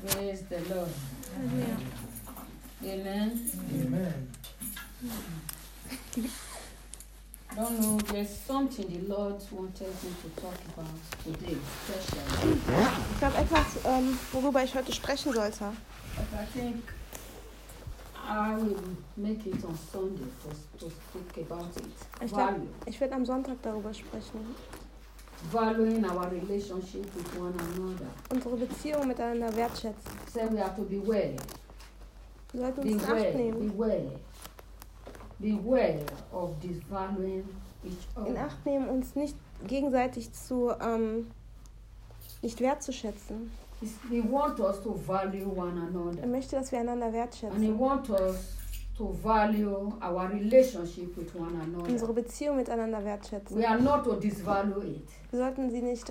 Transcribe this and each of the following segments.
Praise the Lord. Halleluja. Amen. Amen. Don't know, there's something the Lord wanted me to talk about today, especially. Ich glaube etwas, worüber ich heute sprechen sollte. But I think I will make it on Sunday to speak about it. Value. Ich werde am Sonntag darüber sprechen. Valuing our relationship with one another. Unsere Beziehung miteinander wertschätzen. So we have to beware. Wir sollten uns in Acht nehmen. Beware of disvaluing each other. In Acht nehmen, uns nicht gegenseitig nicht wertzuschätzen. He wants us to value one another. Er möchte, dass wir einander And he wertschätzen. wants us to value our relationship with one another. Unsere Beziehung miteinander wertschätzen. We are not to disvalue it. Wir sollten sie nicht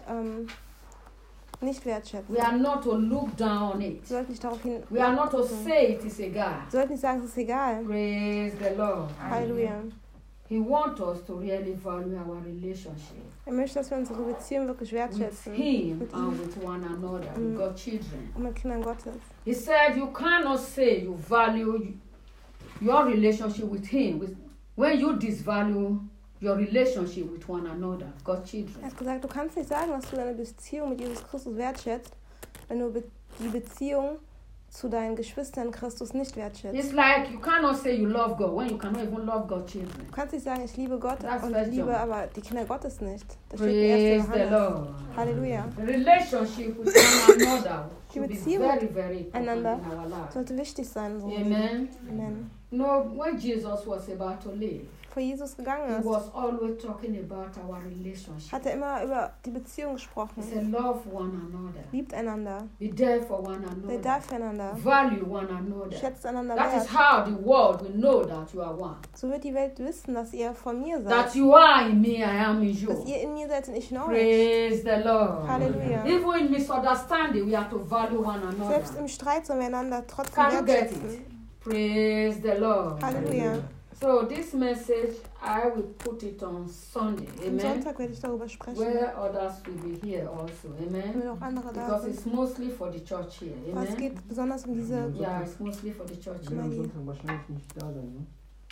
wertschätzen. We are not to look down on it. Wir sollten nicht darauf hin. We are not to say it is egal. Wir sollten nicht sagen, es ist egal. Praise the Lord. Halleluja. He wants us to really value our relationship Er möchte, dass wir unsere Beziehung wirklich with wertschätzen. him Mit and ihm with one another, with God's children. und mit Kindern Gottes. He said you cannot say you value your relationship with him when you disvalue your relationship with one another, God's Er children. hat gesagt, du kannst nicht sagen, dass du deine Beziehung mit Jesus Christus wertschätzt, wenn du die Beziehung zu deinen Geschwistern in Christus nicht wertschätzt. It's like you cannot say you love God when you cannot even love God's children. Du kannst nicht sagen, ich liebe Gott That's und first ich liebe John. aber die Kinder Gottes nicht. Das steht in 1. Praise the Johannes. Lord. Halleluja. The relationship with one another should be Beziehung very, very important einander in our life. sollte wichtig sein. So. Amen. Amen. No, when Jesus was about to leave, Bevor Jesus gegangen he ist, was always talking about our relationship. hat er immer über die Beziehung He gesprochen. said, love one another. Liebt einander. Be there for one Seid da another. füreinander. Value one another. Schätzt einander That is wert. how the world will know that you are one. So wird die Welt wissen, dass ihr von mir That seid. you are in me, I am in Dass you. ihr in mir seid und ich in euch. Praise the Lord. Halleluja. Even in misunderstanding, we have to value one another. Selbst im Streit sollen wir einander trotzdem Can you get wertschätzen. it? Praise the Lord. Halleluja. So this message, I will put it on Sunday. Am Amen. Sonntag werde ich darüber sprechen. Where others will be here also. Wenn Amen. auch andere da Because sind. it's mostly for the church here. Aber es Amen. geht besonders um diese Yeah, it's mostly for the church Ich here. werde am Sonntag wahrscheinlich nicht da sein, ne?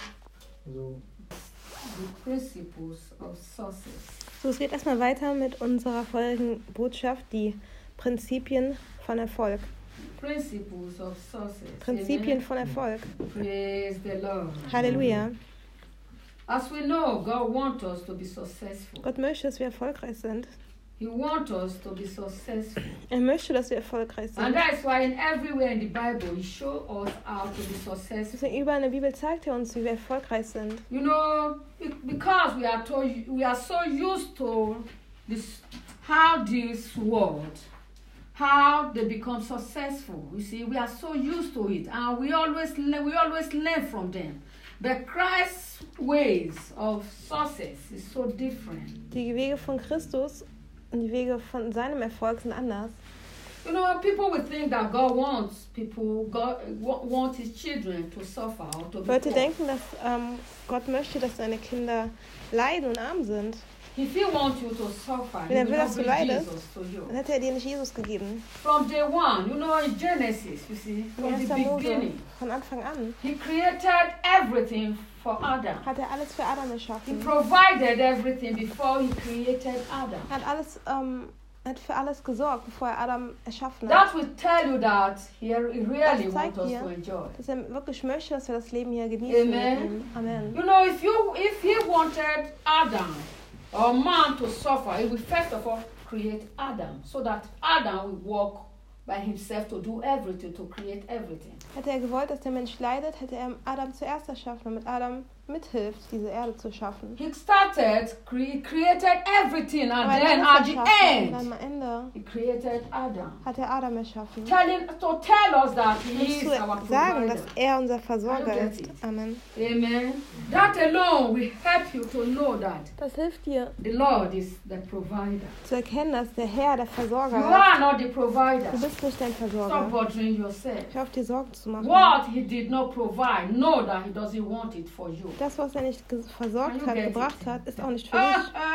Also, The principles of success. So, es geht erstmal weiter mit unserer folgenden Botschaft, die Prinzipien von Erfolg. Principles of success. Prinzipien Amen. von Erfolg. Praise the Lord. Halleluja. As we know, God wants us to be successful. Gott möchte, dass wir erfolgreich sind. He wants us to be successful. Er möchte, dass wir erfolgreich And sind. that's why in everywhere in the Bible, He shows us how to be successful. Deswegen überall in der Bibel zeigt er uns, wie wir erfolgreich sind. You know, because we are so used to how this world, how they become successful. You see, we are so used to it, and we always learn from them. But Christ's ways of success is so different. Die Wege von Christus und die Wege von seinem Erfolg sind anders. You know, people would think that God wants His children to suffer or to be Leute poor. denken, dass Gott möchte, dass seine Kinder leiden und arm sind. If He wants you to suffer, Wenn He er will will, not dass du bring leidest, Jesus to you. dann hätte er dir nicht Jesus gegeben. From day one, you know, in Genesis, you see, In from 1. the Mose, beginning, von Anfang an, He created everything for Adam. hat er alles für Adam He erschaffen. provided everything before He created Adam. Hat für alles gesorgt, bevor er Adam erschaffen hat. That will tell you that He really Das wants zeigt us dir, to enjoy. dass er wirklich möchte, dass wir das Leben hier genießen. Amen. Mit ihm. Amen. You know, if He wanted Adam or man to suffer, He will first of all create Adam, so that Adam will walk by himself to do everything, to create everything. Hätte er gewollt, dass der Mensch leidet, hätte er Adam zuerst erschaffen, damit Adam mithilft, diese Erde zu schaffen. He started, created everything, and Aber er then hat at the alles erschaffen und end, am Ende He created Adam. hat er Adam erschaffen. To tell us that He Um is zu our sagen, provider. dass er unser Versorger Can you ist. get it? Amen. Amen. That alone will help you to know that Das hilft dir, the Lord is the provider. zu erkennen, dass der Herr der You Versorger ist. are not the provider. Du bist nicht dein Stop Versorger. bothering yourself. Hör auf, dir Sorgen zu machen. What He did not provide, know that He doesn't want it for you. Das, was er nicht versorgt Can you hat, get it? gebracht hat, ist auch nicht für dich.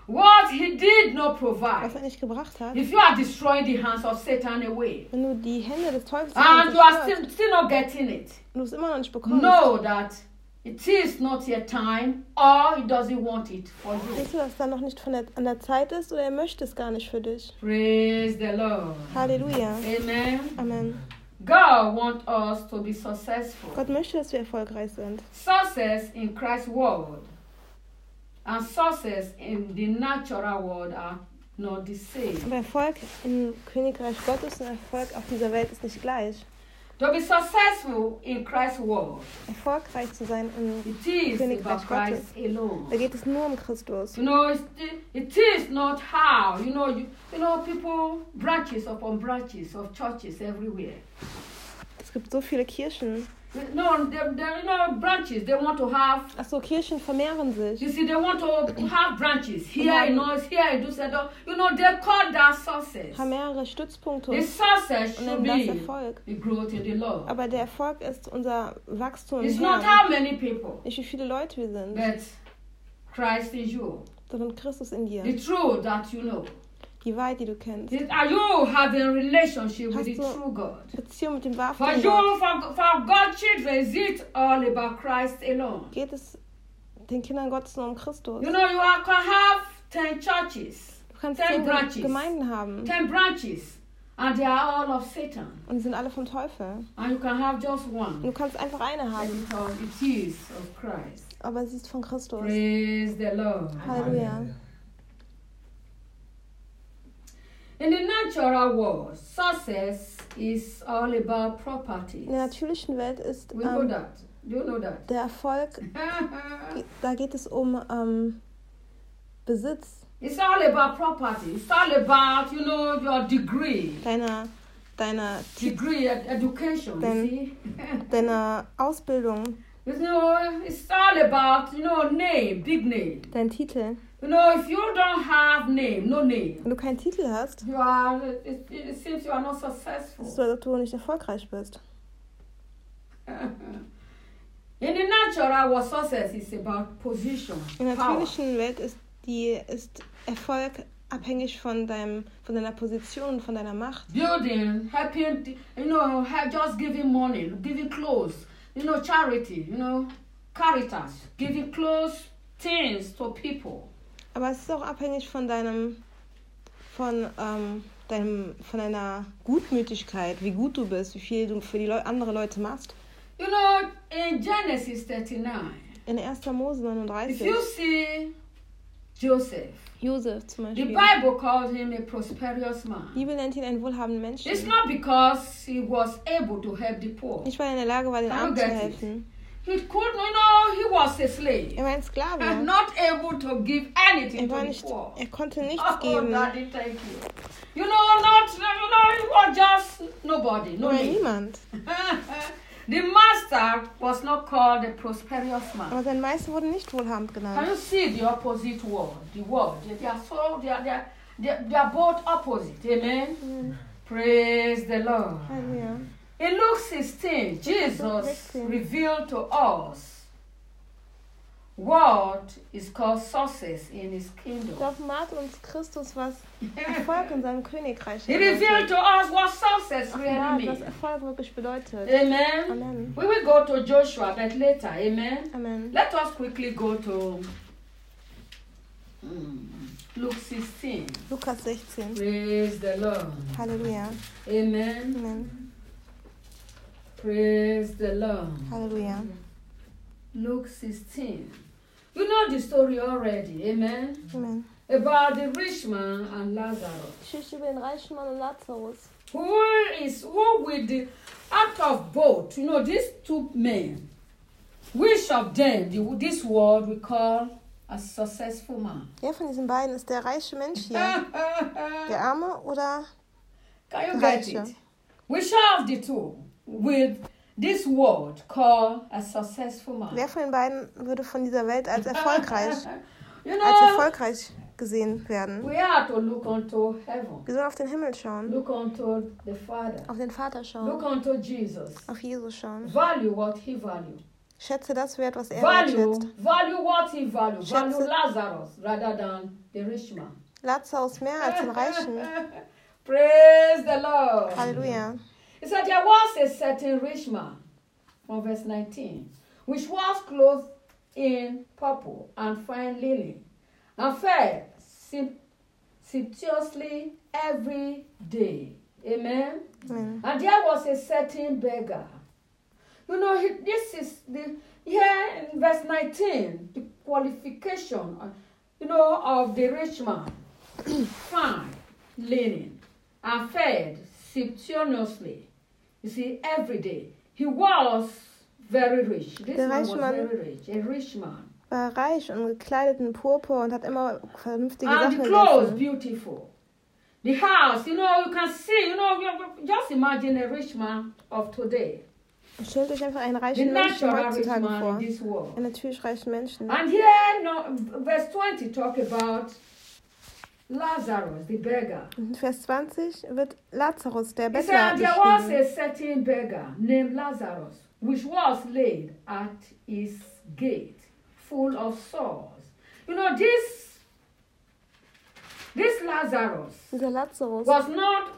what he did not provide. was er nicht gebracht hat, If you are destroying the hands of Satan away, wenn du die Hände des Teufels and you are zerstörst still not getting it, und du es immer noch nicht bekommst, know that it is not your time, or he doesn't want it for you. weißt du, dass dann noch nicht an der Zeit ist oder er möchte es gar nicht für dich. Praise the Lord. Halleluja. Amen. Amen. God wants us to be successful. Gott möchte, dass wir erfolgreich sind. Success in Christ's world and success in the natural world are not the same. Aber Erfolg im Königreich Gottes und Erfolg auf dieser Welt ist nicht gleich. To be successful in Christ's world, Erfolgreich zu sein im it is Königreich about Gottes, Christ alone. da geht es nur um Christus. You know, it is not how. You know, people, branches upon branches of churches everywhere. Es gibt so viele Kirchen. No, branches, they want to have, Ach so, Kirchen vermehren sich. you see, they want to have branches. Here in us, here in Düsseldorf. You know, they call that success. Haben mehrere Stützpunkte The success und should nennen das be Erfolg. the growth in the Lord. Aber der Erfolg ist unser Wachstum im It's not Herrn. how many people, Nicht wie viele Leute wir sind, but Christ in you. sondern Christus in dir. The truth that you know. Die Wahrheit, die du kennst. Are you having a relationship with Hast the du true God? Beziehung mit dem For wahren you, Gott. for God's children, is it all about Christ alone? Geht es den Kindern Gottes nur um Christus? You know, can have 10 churches, Du kannst 10 10 branches, Gemeinden haben 10 branches, and they are all of Satan. und die sind alle vom Teufel. And you can have just Und one, du kannst einfach eine haben, because it is of Christ. aber sie ist von Christus. Praise the Lord. Halleluja. In the natural world, success is all about property. In der natürlichen Welt ist We know that. Do you know that? der Erfolg, da geht es um Besitz, It's all about property. It's all about, your degree. deiner Degree, education, Then- you see? deiner Ausbildung, It's all about, name, big name. dein Titel. If you don't have name, no name, Wenn du keinen Titel hast, it seems you are not successful. ist es so, als ob du nicht erfolgreich bist. In the natural, what success is about position, In der power. natürlichen Welt ist Erfolg abhängig von deiner Position, von deiner Macht. Building, helping, just giving money, giving clothes, charity, caritas, giving clothes, things to people. Aber es ist auch abhängig von deiner Gutmütigkeit, wie gut du bist, wie viel du für die andere Leute machst. In Genesis 39, In 1. Mose if 39, you see Joseph, Josef zum the Beispiel, Bible calls him a prosperous man. die Bibel nennt ihn einen wohlhabenden It's Menschen. not because he was able to help the poor. Nicht, weil er in der Lage war, den Can you Armen zu get it? helfen. He could, he was a slave. Er war ein Sklave. And not able to give anything to the poor. Er konnte nichts Oh, geben. Daddy, thank you. He was just nobody, no Oder name. niemand. The master was not called a prosperous man. Aber sein Meister wurde nicht wohlhabend Can genannt. you see the opposite word? The word. They are both opposite. Amen. Praise the Lord. Halleluja. In Luke 16, Jesus 16. revealed to us what is called success in his kingdom. Da offenbart uns Christus, was Erfolg in seinem Königreich He revealed bedeutet. to us what success really Offenbart, was means. Erfolg wirklich bedeutet. Amen. Amen. We will go to Joshua, but later. Amen. Amen. Let us quickly go to Luke 16. Lukas 16. Praise the Lord. Halleluja. Amen. Amen. Praise the Lord. Halleluja. Luke 16. You know the story already. Amen. Amen. About the rich man and Lazarus. Geschichte über den reichen Mann und Lazarus. Who with the out of both, these two men, which of them this world we call a successful man? Wer von diesen beiden ist der reiche Mensch hier? Der Arme oder Can you der get Reiche? it? Which of the two with this world call a successful man? Wer von den beiden würde von dieser Welt als erfolgreich gesehen werden? We have to look unto heaven. Wir sollen auf den Himmel schauen, Look unto the Father. auf den Vater Look schauen, unto Jesus. auf Jesus schauen. Value what he valued. Schätze das wert, was er Value wertschätzt. what he values. Value Schätze- Lazarus rather than the rich man. Lazarus mehr als den Reichen. Praise the Lord. Halleluja. It said there was a certain rich man, from verse 19, which was clothed in purple and fine linen, and fed sumptuously every day. Amen. Amen. And there was a certain beggar. You know, this is here in verse 19, the qualification, of the rich man. Fine linen and fed sumptuously. You see, every day. He was very rich. This Der man reiche was Mann- very rich, a rich man. War reich und gekleidet in Purpur und hat immer vernünftige And Sachen the clothes gegessen. beautiful. The house, you can see, just imagine a rich man of today. Stellt euch einfach einen The reichen Menschen natural rich heutzutage man vor. in this world. Einen natürlich reichen Menschen. And here, verse 20 talk about Lazarus, the beggar. Und in Vers 20 wird Lazarus, der It Bettler, said there was beschrieben. a certain beggar named Lazarus, which was laid at his gate, full of sores. This Lazarus Dieser Lazarus was not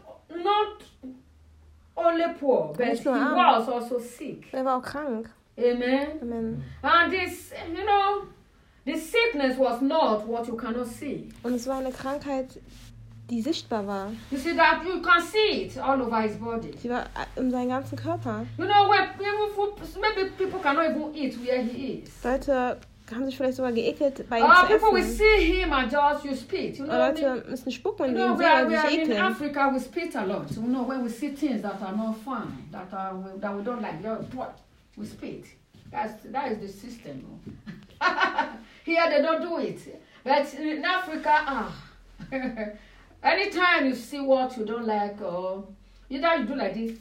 only poor, but Nicht he nur arm. was also sick. der war auch krank. Amen. Amen. And this, the sickness was not what you cannot see. Und es war eine Krankheit, die sichtbar war. You see that you can see it all over his body. Sie war in seinem ganzen Körper. Maybe people cannot even eat where he is. Leute haben sich vielleicht sogar geekelt, bei ihm Or zu people will essen. see him and just you spit. Oder Leute müssen spucken, wenn die ihn we sehen, are, weil we sie are sich in ekeln. Africa, we spit a lot. When we see things that are not fine, that we don't like, we spit. That is the system. Here they don't do it, but in Africa, anytime you see what you don't like, or either you do like this,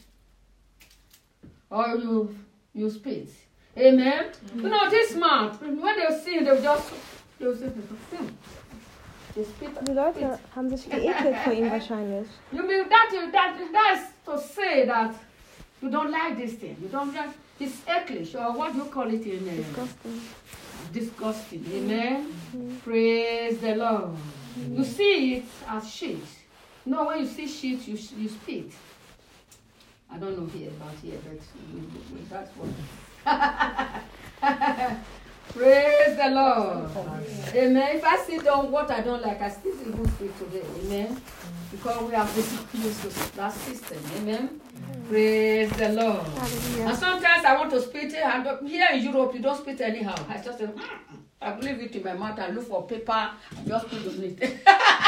or you spit. Amen. This man, when they see him, they say, they spit. Die Leute haben sich geekelt vor ihm wahrscheinlich. You mean that's to say that you don't like this thing. You don't like it's eclish, or what do you call it in Disgusting. disgusting. Amen. Praise the Lord. You see it as shit. When you see shit, you spit. I don't know here about here, but that's what. Praise the Lord. Amen. If I sit down what I don't like, I still even speak today. Amen. Because we have this used to that system. Amen. Praise the Lord. Halleluja. And sometimes I want to spit it, and here in Europe you don't spit anyhow. I just say, I leave it in my mouth and look for paper and just put on it.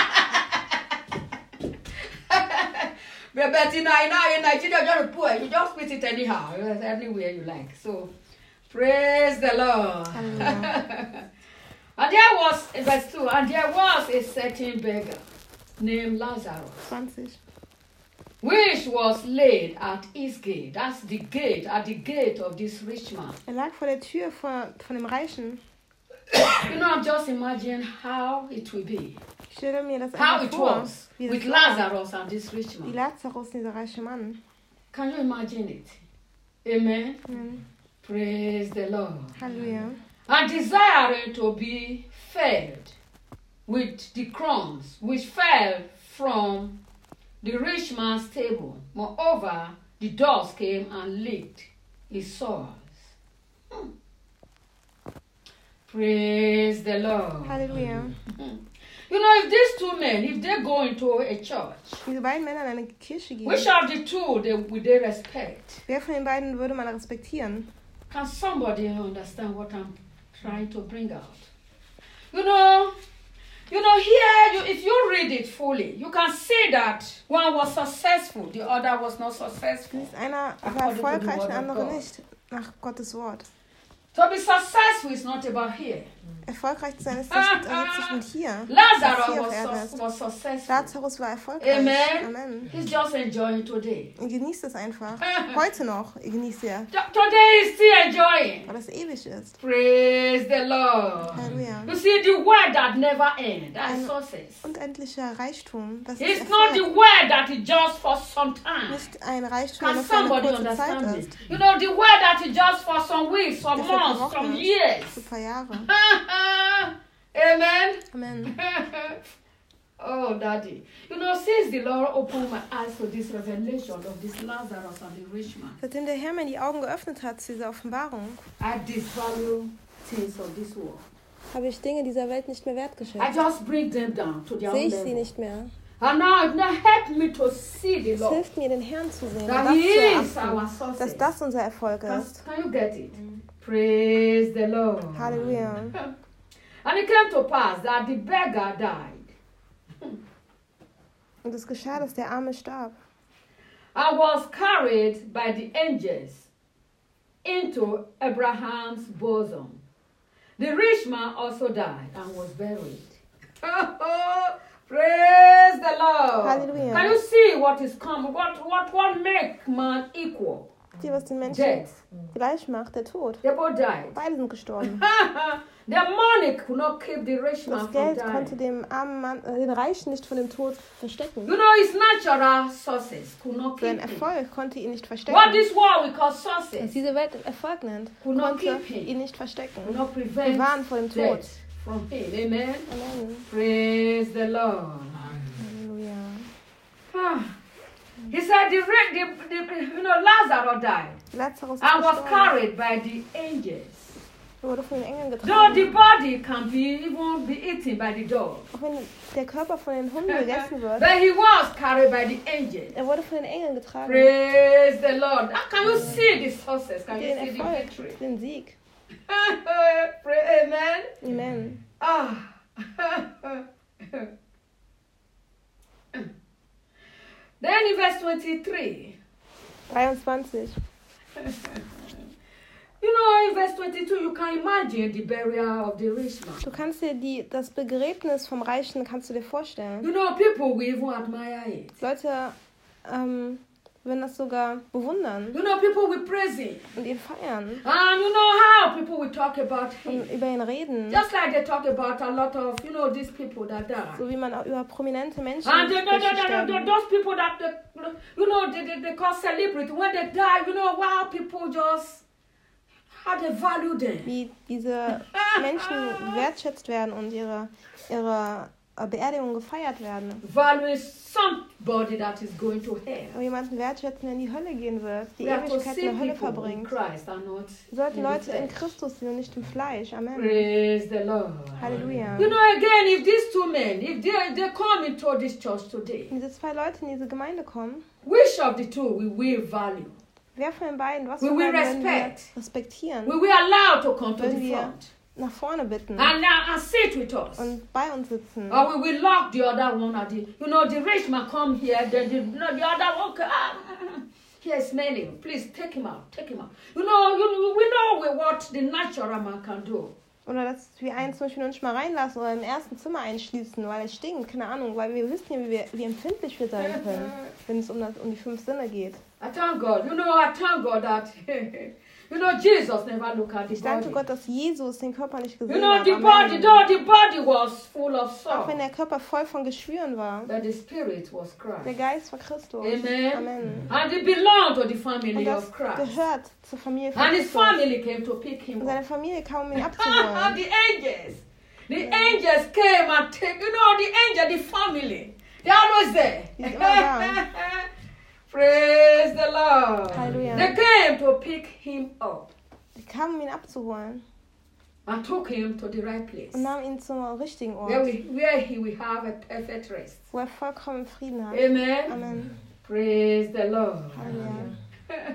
But in Nigeria, you just spit it anyhow, anywhere you like. So, praise the Lord. Halleluja. And there was, verse 2, and there was a certain beggar named Lazarus, 20. which was laid at his gate. That's the gate, at the gate of this rich man. Lag vor der Tür von dem Reichen. Just imagine how it will be. Ich stelle mir das How einfach it vor, was wie with das war. Lazarus and this rich Wie man. Lazarus, dieser reiche Mann. Can you imagine it? Amen. Amen. Praise the Lord. Halleluja. And desiring to be fed with the crumbs which fell from the rich man's table. Moreover, the dogs came and licked his sores. Praise the Lord. Halleluja. If these two men, if they go into a church, Diese beiden Männer in eine Kirche gehen. which of the two would they respect? Wer von den beiden würde man respektieren? Can somebody understand what I'm trying to bring out? Here, if you read it fully, you can see that one was successful, the other was not successful. Einer war According to the erfolgreich, word der of andere God. nicht. Nach Gottes Wort. To be successful is not about here. Erfolgreich zu sein ist nicht sich mit hier. Lazarus Was hier auf Erden ist. was successful. Lazarus war erfolgreich. Amen. Amen. He's just enjoying today. Ihr genießt es einfach. Heute noch. Ihr genießt ja. Today is still enjoying. Weil es ewig ist. Praise the Lord. Halleluja. You see, the word that never ends, that's success. Unendlicher Reichtum. Das ist It's not the Erfolg. word that is just for some time. Nicht ein Reichtum, Can der nur für eine somebody kurze Zeit understand ist. it? The word that is just for some weeks, some Der für eine months, some getrocknet. years. Für ein paar Jahre. Amen. Amen. Oh, Daddy. You know, since the Lord opened my eyes to this revelation of this Lazarus and the rich man, Seitdem der Herr mir die Augen geöffnet hat zu dieser Offenbarung, I disvalue things of this world. habe ich Dinge dieser Welt nicht mehr I wertgeschätzt. just bring them down to their Sehe own ich sie level. nicht mehr. And now it now help me to see the Es Lord. hilft mir, den Herrn zu sehen und That das He zu is our erachten, success. dass das unser Erfolg ist. Can you get it? Praise the Lord. Halleluja. And it came to pass that the beggar died Und es geschah, dass der Arme starb and was carried by the angels into Abraham's bosom. The rich man also died and was buried. Praise the Lord. Hallelujah. Can you see what is coming? What make man equal? die, was den Menschen Death. gleich macht, der Tod. They both died. Beide sind gestorben. The money could not keep the rich man Das from Geld dying. konnte dem armen Mann, den Reichen nicht von dem Tod verstecken. You know, his natural sources could not Sein keep him. Erfolg konnte ihn nicht What verstecken. this world we call Was sources diese Welt Erfolg nennt, could not konnte keep him. ihn nicht verstecken. Could not prevent Bewahren vor dem Tod. death from him. Amen. Amen. Praise the Lord. Halleluja. Ah. He said Lazarus died Lazarus ist and was gestorben. carried by the angels. Er wurde von den Engeln Though the getragen. body can even be eaten by the dog, Auch wenn der Körper von den Hunden gegessen wird, but he was carried by the angels. er wurde von den Engeln getragen. Praise the Lord. Can you see the success? Can you Den see the Erfolg, victory? den Sieg. Amen. Amen. Ah. Then in verse 23, 23. you know, in verse 22, you can imagine the burial of the rich man. Du kannst dir das Begräbnis vom Reichen kannst du dir vorstellen. You know, people will even admire it. Leute würden das sogar bewundern You know, people will praise him. und ihn feiern And you know how people will talk about him. und über ihn reden. Just like they talk about a lot of, you know, these people that die. So wie man auch über prominente Menschen And spricht, die sterben. those people that, you know, they call celebrity, when they die, you know, wow, people just, how they value them. Wie diese Menschen gewertschätzt werden und ihre Beerdigung gefeiert werden. Valuing somebody that is going to hell. Und jemanden wertschätzen, der in die Hölle gehen wird, die We have to Ewigkeit see in der Hölle people in verbringt. Christ and not Wir sollten in the Leute in flesh. Christus sehen und nicht im Fleisch. Amen. Praise the Lord. Halleluja. You know, again, if these two men, if they come into this church today, Wenn diese zwei Leute in diese Gemeinde kommen, which of the two we will value? wer von den beiden, was We von will beiden würden wir respect. respektieren, We will allow to come to Wenn the wir- front nach vorne bitten and sit with us. und bei uns sitzen. Or we will lock the other one at the, you know, the rich man come here, then the other one, here is smelling. Please take him out, take him out. You know, we know what the natural man can do. Oder dass wir einen zum Beispiel noch nicht mal reinlassen oder im ersten Zimmer einschließen, weil es stinkt, keine Ahnung, weil wir wissen ja, wie empfindlich wir sein können, wenn es um die 5 Sinne geht. I thank God. You know, I thank God that, you know, Jesus never looked at the Ich danke body. Gott, dass Jesus den Körper nicht You gesehen know, hat. the body, Amen. though the body was full of Auch wenn sorrow, der Körper voll von Geschwüren war, but the spirit was der Christ. Geist war Christus. Amen. Amen. And it belonged to the Und family das of Christ. gehört zur Familie von And his Christus. family came to pick him Und seine up. Familie kam, um ihn abzuholen. The angels. The angels came and take, you know, the angel, the family. They're always there. Die sind immer da. Praise the Lord. Halleluja. They came to pick him up Die kamen, um ihn abzuholen and took him to the right place. und nahmen ihn zum richtigen Ort, Where he will have a perfect rest. wo er vollkommen Frieden hat. Amen. Amen. Praise the Lord. Halleluja.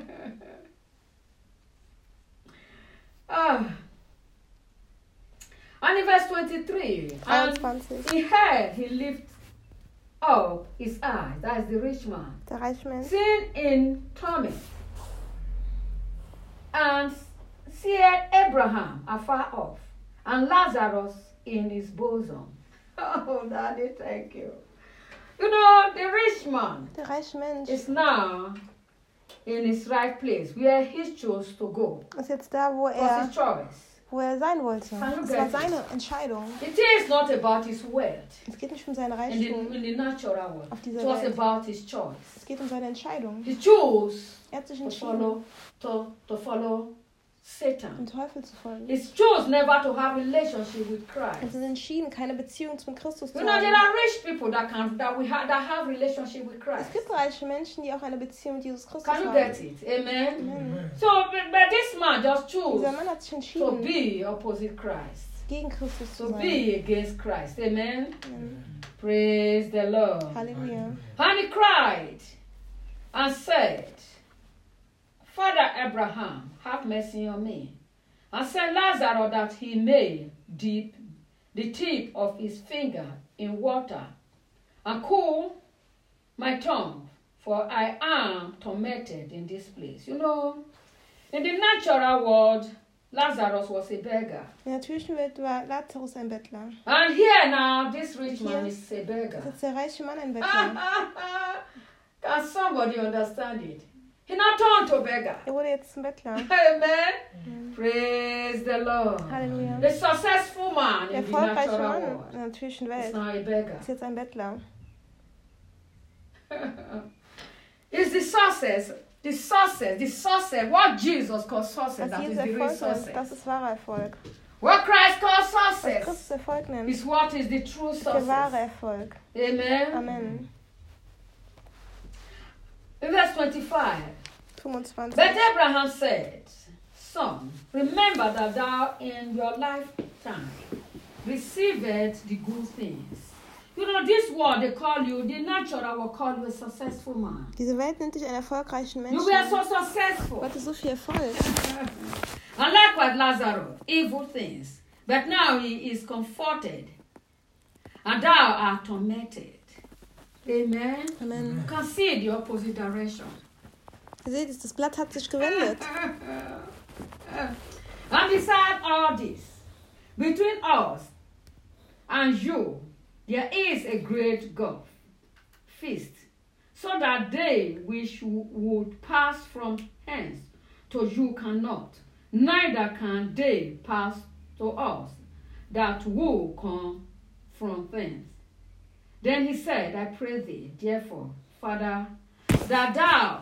And in verse 23, and 23. he heard, he lifted up his eyes, that is the rich man, Der reiche Mensch seen in torment, and seeth Abraham afar off, and Lazarus in his bosom. Oh, Daddy, thank you. You know, the rich man Der reiche Mensch is now in his right place, where he chose to go. ist jetzt da, wo It was er his choice. sein wollte. Kann Es du war gleich- seine Entscheidung. It is not about his wealth Es geht nicht um seinen in the, Reichtum. in the natural world. Auf It dieser was Welt. about his choice. Es geht um seine Entscheidung. He chose Er hat sich to entschieden, follow Satan. dem Teufel zu folgen. He's chose never to have relationship with Und Christ. sind entschieden, keine Beziehung zum Christus zu You know, there haben. are rich people that have relationship with Es Christ. gibt reiche Menschen, die auch eine Beziehung mit Jesus Christus Can you haben. get it? Amen. Amen. So, but this man just chose Dieser Mann hat sich to entschieden, be opposite Christ, gegen Christus zu to sein. be against Christ. Amen. Amen. Praise the Lord. Halleluja. And he cried and said, Father Abraham, have mercy on me, and send Lazarus that he may dip the tip of his finger in water and cool my tongue, for I am tormented in this place. You know, in the natural world, Lazarus was a beggar. In der natürlichen Welt war Lazarus ein Bettler. And here now, this rich man is a beggar. Jetzt ist der reiche Mann ein Bettler. Can somebody understand it? He now turned to beggar. Er wurde jetzt zum Bettler. Amen. Praise the Lord. Halleluja. The successful man Der in the erfolgreiche natural Mann world in der natürlichen is Welt now a beggar. ist jetzt ein Bettler. It's the success, what Jesus calls success, Was that is Jesus the real Erfolg nennt, success. das ist wahrer Erfolg. What Christ calls Was success Christus Erfolg nennt, is what is the true ist der wahre success. Erfolg. Amen. Amen. In verse 25. 25. But Abraham said, Son, remember that thou in your lifetime received the good things. You know, this world they call you, the natural will call you a successful man. Diese Welt nennt dich einen erfolgreichen You Menschen. were so successful. Du hattest so viel Erfolg. And likewise Lazarus, evil things. But now he is comforted, and thou art tormented. Amen. Amen. You can see the opposite direction. Ihr seht, das Blatt hat sich gewendet. And beside all this, between us and you, there is a great gulf, feast, so that they which would pass from hence to you cannot, neither can they pass to us that will come from thence. Then he said, I pray thee, therefore, Father, that thou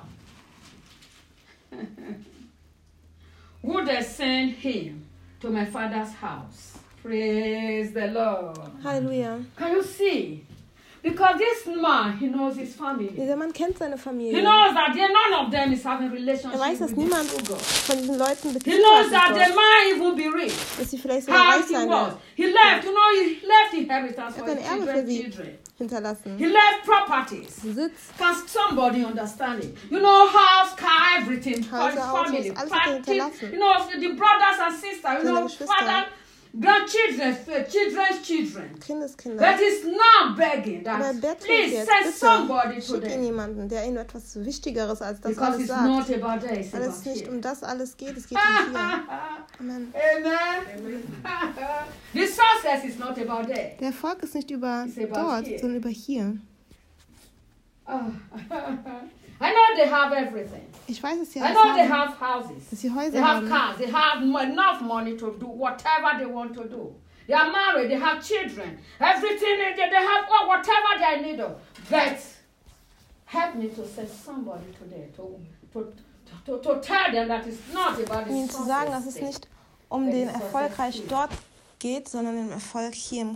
wouldest send him to my father's house. Praise the Lord. Halleluja. Can you see? Because this man, he knows his family. Dieser Mann kennt seine He Familie. knows that none of them is having relationship Er weiß, dass with niemand the true God. von diesen Leuten He Beziehung knows hat that mit they Gott. might even be rich. Dass sie vielleicht sogar How reich he sein was. werden. He left, he left inheritance Er for hat ein his Erbe für sie children. hinterlassen. He left properties. Besitz, Can somebody understand it? You know, house, car, everything for his Häuser, Autos, family. alles hat er hinterlassen. You know, the brothers and sisters, you Seine know, Geschwister. father, grandchildren, children's children. Kindeskinder. That is not begging Aber er that. bettelt Please jetzt, send bitte, somebody to schick ihn them. jemanden, der ihm etwas Wichtigeres als das Because alles it's sagt. not about that, it's Weil about es nicht here. um das alles geht, es geht um hier. Amen. Amen. The success is not about that. Der Erfolg ist nicht über It's about dort, here. sondern über hier. Oh. I know they have everything. Ich weiß, dass sie I alles know they haben, have houses. dass sie They Häuser have haben, cars. They have enough money to do whatever they want to do. They are married. They have children. Everything they have, whatever they need of. But help me to send somebody today to tell them that it's not about the um ihnen zu sagen, dass es success nicht um den Erfolg reich dort geht, sondern den Erfolg hier.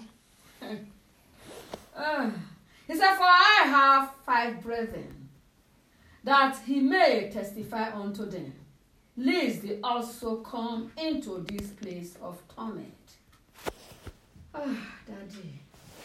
He said, for I have 5 brethren, that he may testify unto them, lest they also come into this place of torment. Daddy.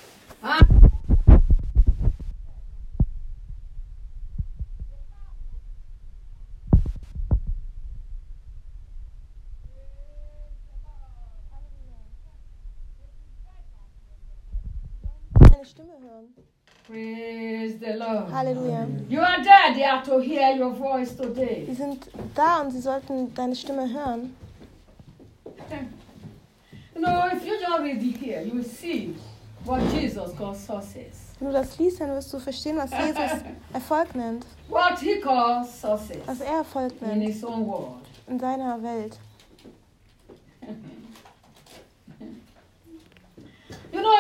Deine Stimme hören. Praise the Lord. Halleluja. You are there. They are to hear your voice today. Sie sind da und sie sollten deine Stimme hören. You know, if you just read it here, you will see what Jesus calls success. Wenn du das liest, dann wirst du verstehen, was Jesus Erfolg nennt. What he calls success Was er Erfolg in nennt his own world. in seiner Welt. You know,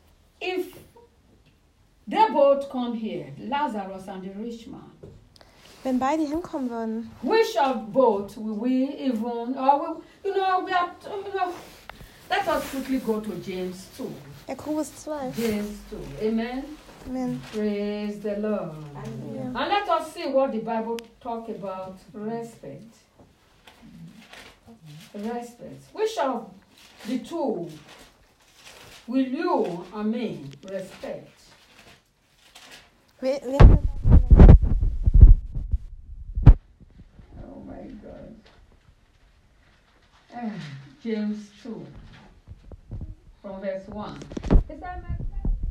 if they both come here, Lazarus and the rich man, Wenn beide hinkommen würden. Which of both will we even, or we are, let us quickly go to James 2. Jakobus 2. James 2. Amen. Amen. Praise the Lord. Yeah. And let us see what the Bible talk about respect. Respect. Which of the two will you and me respect? Oh my God. James 2, from verse 1. Is that my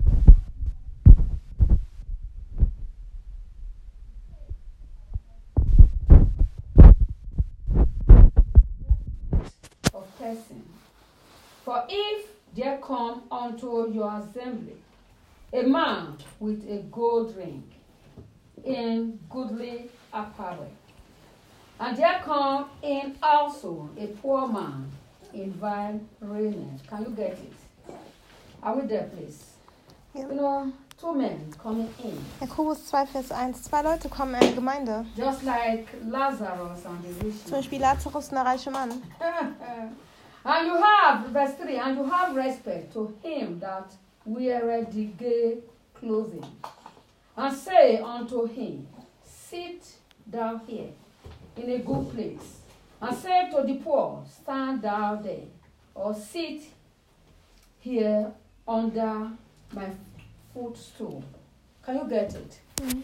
of person? For if there come unto your assembly a man with a gold ring in goodly apparel, and there come in also a poor man in vile raiment. Can you get it? Are we there, please? Ja. Two men coming in. Jakobus 2, Vers 1. 2 Leute kommen in eine Gemeinde. Just like Lazarus and the rich Zum man. Beispiel Lazarus und der reiche Mann. And you have, verse 3, and you have respect to him that weareth the gay clothing, and say unto him, sit thou here in a good place, and say to the poor, stand thou there, or sit here under my footstool. Can you get it?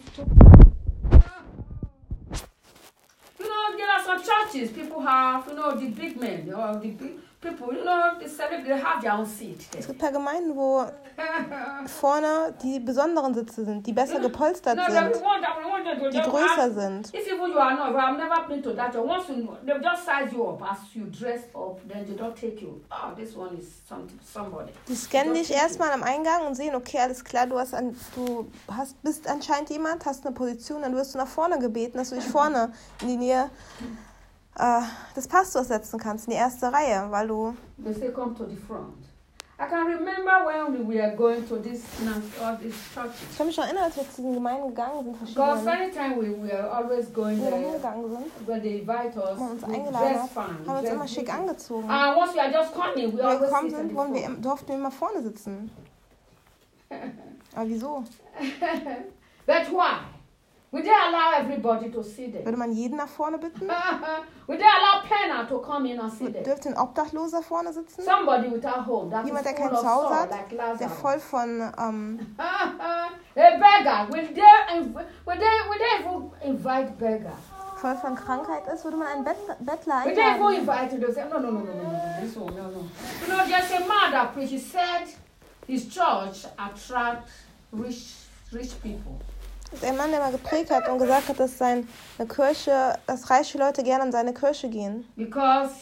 There are some churches, people have, the big men, or the big people, they celebrate, they have their own seat there. Es gibt ja Gemeinden, wo vorne die besonderen Sitze sind, die besser gepolstert sind, die größer sind. If even you are not, I have never been to that. Once they just size you up as you dress up, then they don't take you. Oh, this one is somebody. Die scannen dich erstmal am Eingang und sehen, okay, alles klar, bist anscheinend jemand, hast eine Position, dann wirst du nach vorne gebeten, dass du dich vorne in die Nähe des Pastors setzen kannst, in die erste Reihe, weil du... They say come to the front. I can remember when we were going to this churches. Ich kann mich noch erinnern, als wir zu diesen Gemeinden gegangen sind, Because verschiedene, anytime we are always going wo wir there, hingegangen sind, when they invite us, wo man uns we eingeladen dress hat, fine. haben wir uns immer schick angezogen. And once we are just coming, we Wenn wir always gekommen sit in sind, the front. durften wir immer vorne sitzen. Aber wieso? But why? Would they allow everybody to sit there? Würde man jeden nach vorne bitten? Would they allow Penna to come in and sit there? Dürfte ein Obdachloser vorne sitzen? Somebody without home, that Jemand, is der full kein of Zuhause soul, hat, like der Lazarus. voll von... A beggar, will they even invite beggar? voll von Krankheit ist, würde man einen Bettler Would they even einladen. invite you? They say, no, this one, no. There's a man that preached, he said his church attracts rich people. Der Mann, der mal gepredigt hat und gesagt hat, dass seine Kirche, dass reiche Leute gerne an seine Kirche gehen. Because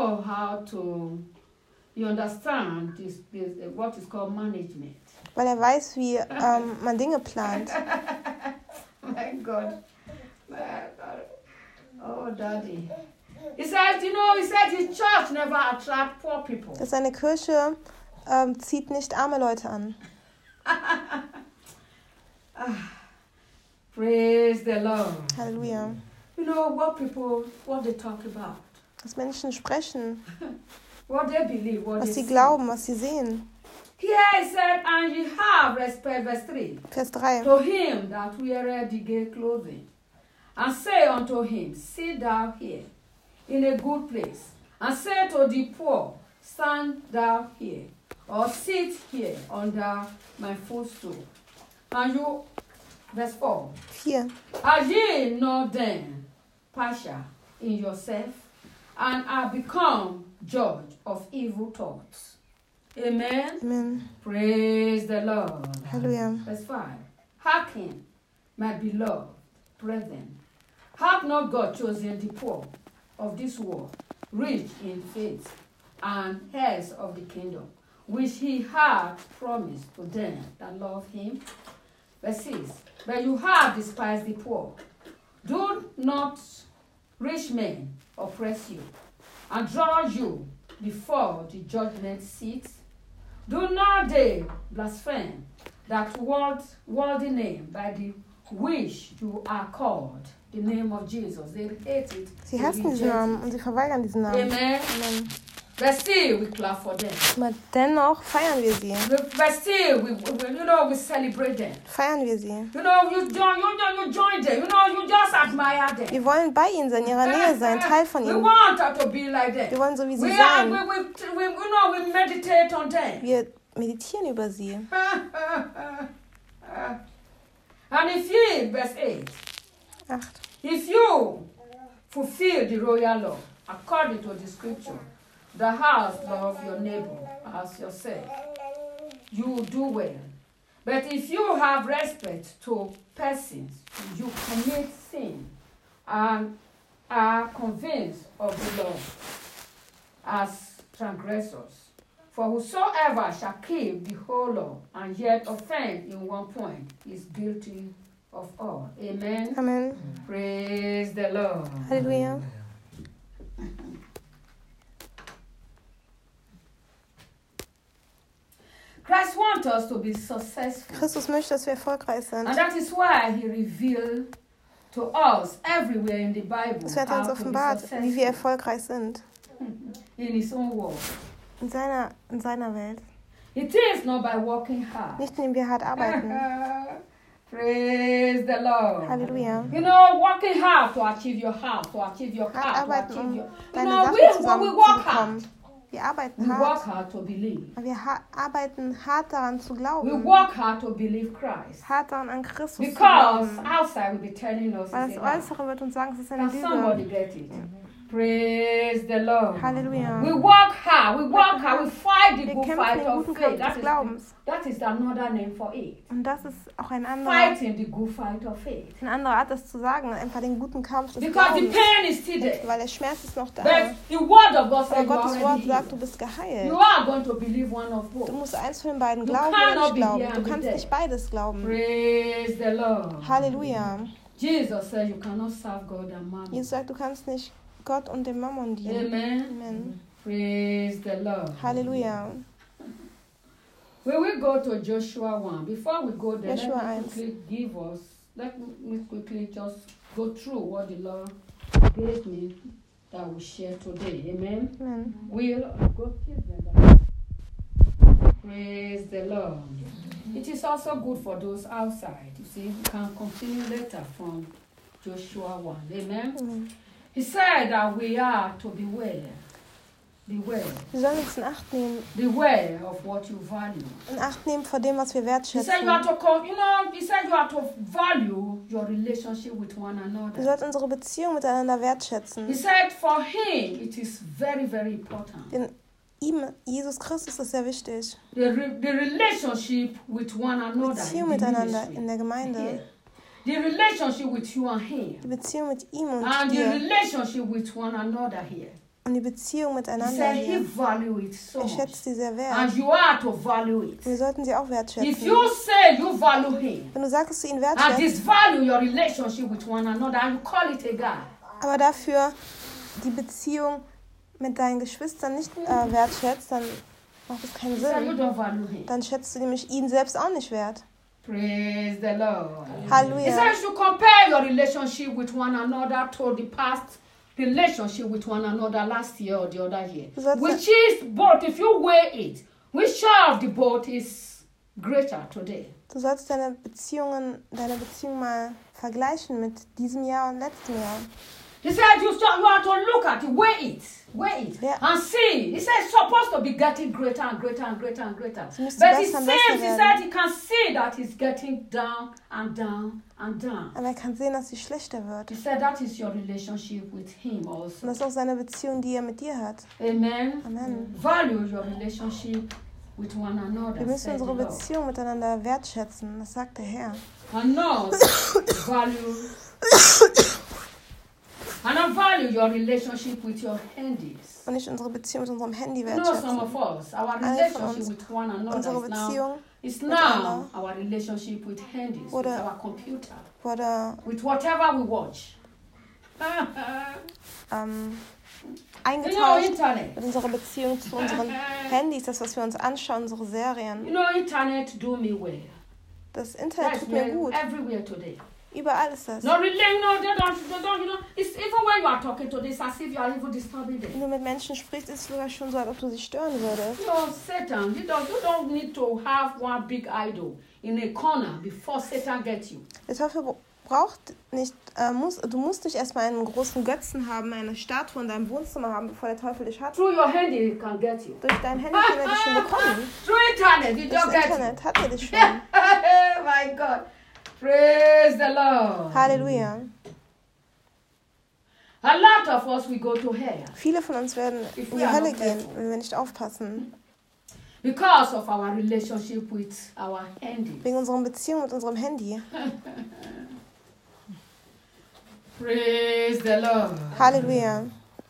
you understand this what is called management. Weil er weiß, wie man Dinge plant. My God. Oh, Daddy. He said his church never attract poor people. Dass seine Kirche zieht nicht arme Leute an. Praise the Lord. Halleluja. What they talk about. Dass Menschen sprechen, What they believe, what was they sie see. glauben, was sie sehen. Here he said, and ye have respect, verse 3, Vers 3. to him that weareth the gay clothing, and say unto him, sit thou here in a good place, and say to the poor, stand thou here, or sit here under my footstool. And you, verse 4, 4. are ye not then partial in yourself, and are become judge of evil thoughts? Amen. Amen. Praise the Lord. Halleluja. Verse 5. Hearken, my beloved brethren. Hath not God chosen the poor of this world, rich in faith, and heirs of the kingdom, which he hath promised to them that love him? Verse 6. But you have despised the poor. Do not rich men oppress you, and draw you before the judgment seat? Do not they blaspheme that worthy name by the which you are called, the name of Jesus. They hate it. Sie They hassen diesen reject Namen und sie verweigern diesen Namen. it. Amen. Amen. But still, we clap for them. Aber dennoch feiern wir sie. But still, we celebrate them. Feiern wir sie. You join them. You just admire them. Wir wollen bei ihnen sein, in ihrer Nähe sein, Teil von We ihnen. want to be like Wir them. wollen so wie sie We sein. meditate on them. Wir meditieren über sie. And if you, verse 8, 8. if you fulfill the royal law according to the scripture, the house love your neighbor as yourself, you will do well. But if you have respect to persons, you commit sin and are convinced of the law as transgressors. For whosoever shall keep the whole law and yet offend in one point is guilty of all. Amen. Amen. Praise the Lord. Halleluja. Christ wants us to be successful. Christus möchte, dass wir erfolgreich sind. And that is why he revealed to us everywhere in the Bible Es wird uns how to be offenbart, wie wir successful erfolgreich sind. in his own world. In seiner Welt. It is not by working hard. Nicht indem wir hart arbeiten. Praise the Lord. Halleluja. Working hard to achieve your house, to achieve your car, Hart to arbeiten, achieve um your... deine we Sachen zusammen zu work hard. bekommen. Wir arbeiten We work hart. hard to believe. Aber wir arbeiten hart daran zu We glauben. work hard to believe Christ. Hart daran an Christus zu Because glauben. outside will be telling us Weil it's das a lie. Äußere wird uns sagen, es ist eine Can somebody Lüge. get it? Praise the Lord. Halleluja. We work hard, we fight the Wir good kämpfen fight den of guten faith. Kampf des Glaubens. That is another name for it. Und das ist auch ein anderer, Fighting the good fight of faith. eine andere Art, das zu sagen. Einfach den guten Kampf des Because the Glaubens. pain is still there. Weil der Schmerz ist noch da. But the word of God Aber says you Gottes are Wort already sagt, du healed. bist You geheilt. are going to believe one of Du both. musst eins von den beiden You glauben oder cannot nicht be glauben. here Du and be kannst there. nicht beides glauben. Praise the Lord. Halleluja. Jesus said you cannot serve God and mammon. Jesus sagt, du kannst nicht Gott und dem Mammon dienen. Amen. Amen. Praise the Lord. Halleluja. We will go to Joshua 1. Before we go there, Joshua 1. let me quickly just go through what the Lord gave me that we share today. Amen. Amen. We'll go keep them. Praise the Lord. It is also good for those outside. You see, we can continue later from Joshua 1. Amen. Amen. He said that we are to beware. Beware. Wir sollen uns in Acht nehmen. Beware of what you value. In Acht nehmen vor dem, was wir He said wertschätzen. you are to value your relationship with one Wir another. sollten unsere Beziehung miteinander He wertschätzen. said for him it is very, very important. Denn ihm, Jesus Christus, ist sehr wichtig. The relationship with one another. Beziehung in the miteinander ministry. in der Gemeinde. Yeah. The relationship with you and him. Die Beziehung mit ihm und And the dir. relationship with one another here. Und die Beziehung He miteinander said he hier. value it so Er much. schätzt sie sehr wert. And you are to value it. Wir sollten sie auch If wertschätzen. you say you value him Wenn du sagst, dass du ihn and wertschätzt, disvalue your relationship with one another and you call it a guy, aber dafür die Beziehung mit deinen Geschwistern nicht wertschätzt, dann macht es keinen he said you Sinn. don't value him. Dann schätzt du nämlich ihn selbst auch nicht wert. Praise the Lord. He Halleluja. says you compare your relationship with one another to the past relationship with one another last year or the other year. That's Which is both, if you weigh it, which of the both is greater today? Du sollst deine Beziehung mal vergleichen mit diesem Jahr und letztem Jahr. He said you have to look at it, weigh it, Yeah. and see. He said it's supposed to be getting greater and greater and greater and greater. Es müsste But it besser und seems, besser he werden. said, he can see that it's getting down and down and down. Aber er kann sehen, dass sie schlechter wird. He said that is your relationship with him Und also. das ist auch seine Beziehung, die er mit dir hat. Amen. Amen. Value your relationship with one another. Wir müssen said the unsere Lord. Beziehung miteinander wertschätzen. Das sagt der Herr. And not value your relationship with your handies. Und nicht unsere Beziehung mit unserem Handy You know, some wertschätzen. of us, our Alle von relationship uns, with one another unsere is now, Beziehung is miteinander now our relationship with handies, with wurde- our computer, wurde with whatever we watch. eingetauscht Internet. mit unserer Beziehung zu unseren Handys, das, was wir uns anschauen, unsere Serien. Internet do me well. Das Internet That's tut mir gut. everywhere today. Überall ist das. No, really, no, they don't, you know. It's even when you are talking to this, as if you are even disturbing them. Wenn du mit Menschen sprichst, ist es sogar schon so, als ob du sie stören würdest. No, Satan, you don't need to have one big idol in a corner before Satan gets you. Der Teufel braucht nicht, du musst nicht erstmal einen großen Götzen haben, eine Statue in deinem Wohnzimmer haben, bevor der Teufel dich hat. Through your handy, he can get you. Durch dein Handy kann er dich schon bekommen. Through internet, he Durch just das gets you. Internet hat er dich schon. Oh my God. Praise the Lord. Halleluja. A lot of us, we go to hell Viele von uns werden If in we die are Hölle not gehen, careful. wenn wir nicht aufpassen. because of our relationship with our handy. Wegen unserer Beziehung mit unserem Handy. Praise the Lord. Halleluja.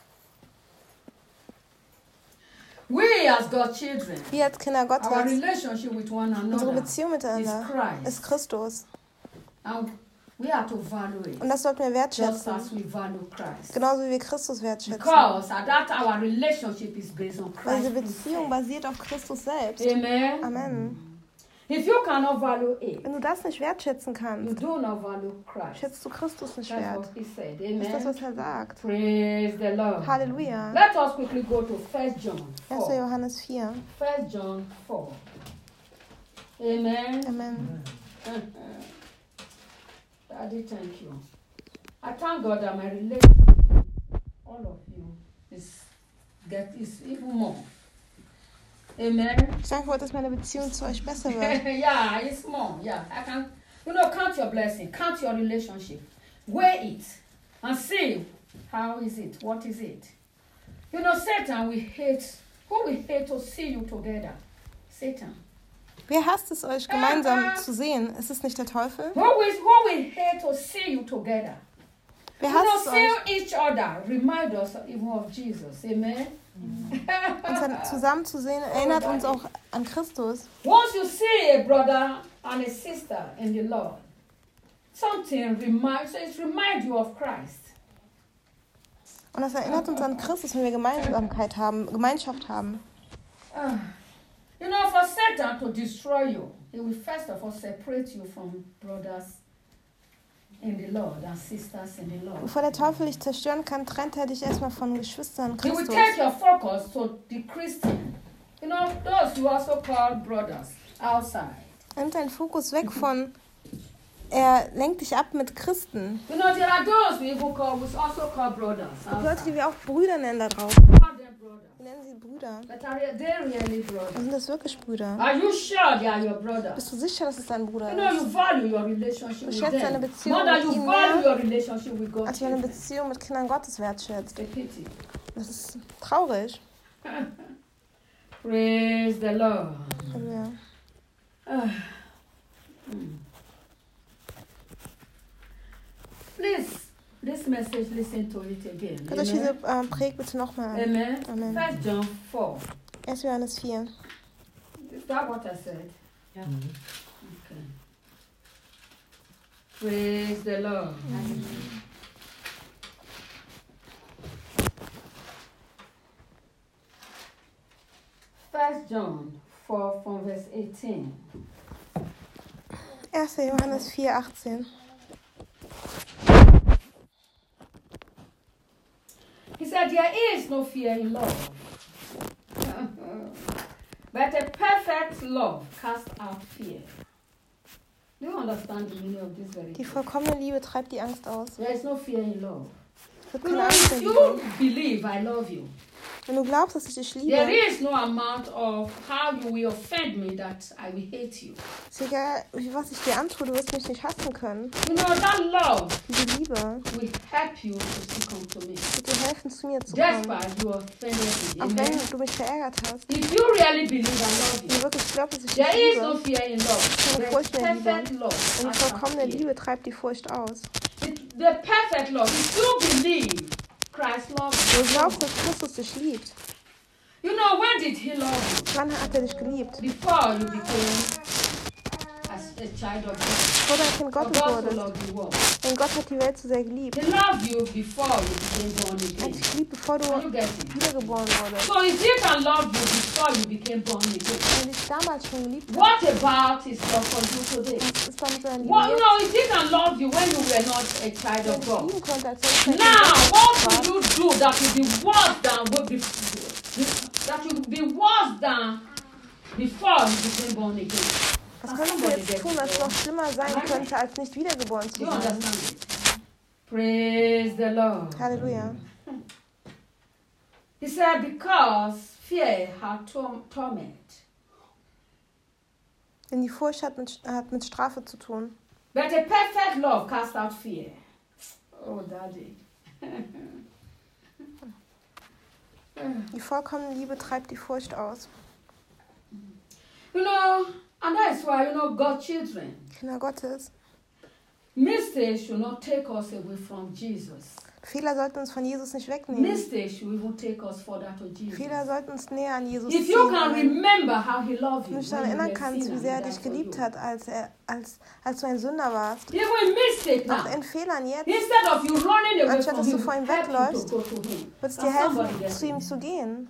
We as God's children, Wir als Kinder our Gottes, relationship with one unsere another Beziehung is miteinander Christ. ist Christus. And we are to value it Und das sollten wir just wertschätzen. as we value Christ. Genauso wie wir Christus wertschätzen. Because at that our relationship is based on Weil diese Christ. Beziehung basiert auf Christus selbst. Amen. Amen. If you cannot value it, Wenn du das nicht wertschätzen you kannst, do not value Christ. schätzt du Christus nicht That's wert. what he said. Das ist das, Amen. was er sagt. Praise the Lord. Halleluja. Let us quickly go to 1 John 1. 4. Johannes 4. 1 John 4. Amen. Amen. Daddy, thank you. I thank God that my relationship with all of you is even more. Amen. Ich danke Gott, dass meine Beziehung zu euch besser wird. Yeah, it's more. Yeah, I can. Count your blessing, count your relationship, weigh it, and see how is it, what is it. Satan will hate. Who will hate to see you together? Satan. Wer hasst es, euch gemeinsam zu sehen? Ist es nicht der Teufel? Who will hate to see you together? Wer hasst es See euch? each other. Remind us even of Jesus. Amen. Uns dann zusammen zu sehen, erinnert uns auch an Christus. Once you see a brother and a sister in the Lord, something reminds you of Christ. Und das erinnert uns an Christus, wenn wir Gemeinschaft haben. For Satan to destroy you, he will first of all separate you from brothers in the Lord and sisters in the Lord. Bevor der Teufel dich zerstören kann, trennt er dich erstmal von Geschwistern in He will Christus. take your focus to the Christian. Those you also call brothers outside. Er nimmt deinen Fokus weg von, er lenkt dich ab mit Christen. There are those we also call brothers Leute, outside. die wir auch Brüder nennen da drauf. Call them brothers. Wir nennen sie Brüder. But are they really brothers? Sind das wirklich Brüder? Are you sure they are your brothers? Bist du sicher, dass es dein Bruder You ist? value your relationship Du with schätzt deine them Beziehung more than mit you ihnen value mehr, your relationship with God. als du eine Beziehung mit Kindern Gottes wertschätzt. It's a pity. Das ist traurig. Praise the Lord. Halleluja. Please, this message, listen to it again. Hört euch diese Predigt bitte nochmal an. Amen. Amen. 1 John 4. 1. Johannes 4. Is that what I said? Mhm. Okay. Praise the Lord. First John 4 from verse 18. 1. Johannes 4, 18. He said, there is no fear in love. But a perfect love casts out fear. Do you understand the meaning of this very Die thing? vollkommene Liebe treibt die Angst aus. There is no fear in love. Es wird keine Angst mehr If geben. you believe I love you, Wenn du glaubst, dass ich dich there liebe, is no amount of how you will offend me that I will hate you. ist egal, was ich dir antue, du wirst mich nicht hassen können. That love Diese Liebe will help you to still come to me. wird dir helfen, zu mir zu kommen. Despite you offended me. Auch Amen. wenn du mich verärgert hast. If you really believe I love Wenn du you, wirklich glaubst, dass ich there dich is no liebe, fear in love. Keine There's Furcht mehr in Liebe. perfect love. und die casts out vollkommene fear. Liebe treibt die Furcht aus. The perfect love. If you believe Christ loves Wenn you. du glaubst, dass Christus dich liebt, When did he love you? wann hat er dich geliebt? Before you became as a child of God. bevor du ein Kind For Gottes God so wurdest. loved the world. Denn Gott hat die Welt so sehr geliebt. He loved you before you became born Er hat again. dich geliebt, bevor Can you du get it? wiedergeboren wurdest. So if he can love you before you became born again, Wenn er dich damals schon geliebt hat, what about his love for you today? was ist damit seine Liebe Well, jetzt? no, if he can love you when you were not a child Wenn er of dich God. lieben konnte, als er nicht Now, what war, will you do that will be worse than that will be worse than before you became born again? was könntest du jetzt tun, was noch schlimmer sein könnte, als nicht wiedergeboren zu You sein? understand it? Praise the Lord. Halleluja. He said, because fear had torment. Denn die Furcht hat mit Strafe zu tun. But a perfect love casts out fear. Oh, Daddy. Die vollkommene Liebe treibt die Furcht aus. You know, and that is why, God's children, Kinder Gottes, mistakes should not take us away from Jesus. Fehler sollten uns von Jesus nicht wegnehmen. Mistakes should even take us further to Jesus. Fehler sollten uns näher an Jesus If you can ziehen. remember how he loved Wenn you, du dich daran when you erinnern were kannst, sinner, wie sehr er he dich died for geliebt you. hat, als du ein Sünder warst. Even in mistake Auch now, in Fehlern jetzt, instead of you running away Anstatt from dass du him, vor ihm help you to wegläufst, go to him. wird es dir Can helfen, somebody get zu ihm it? zu gehen.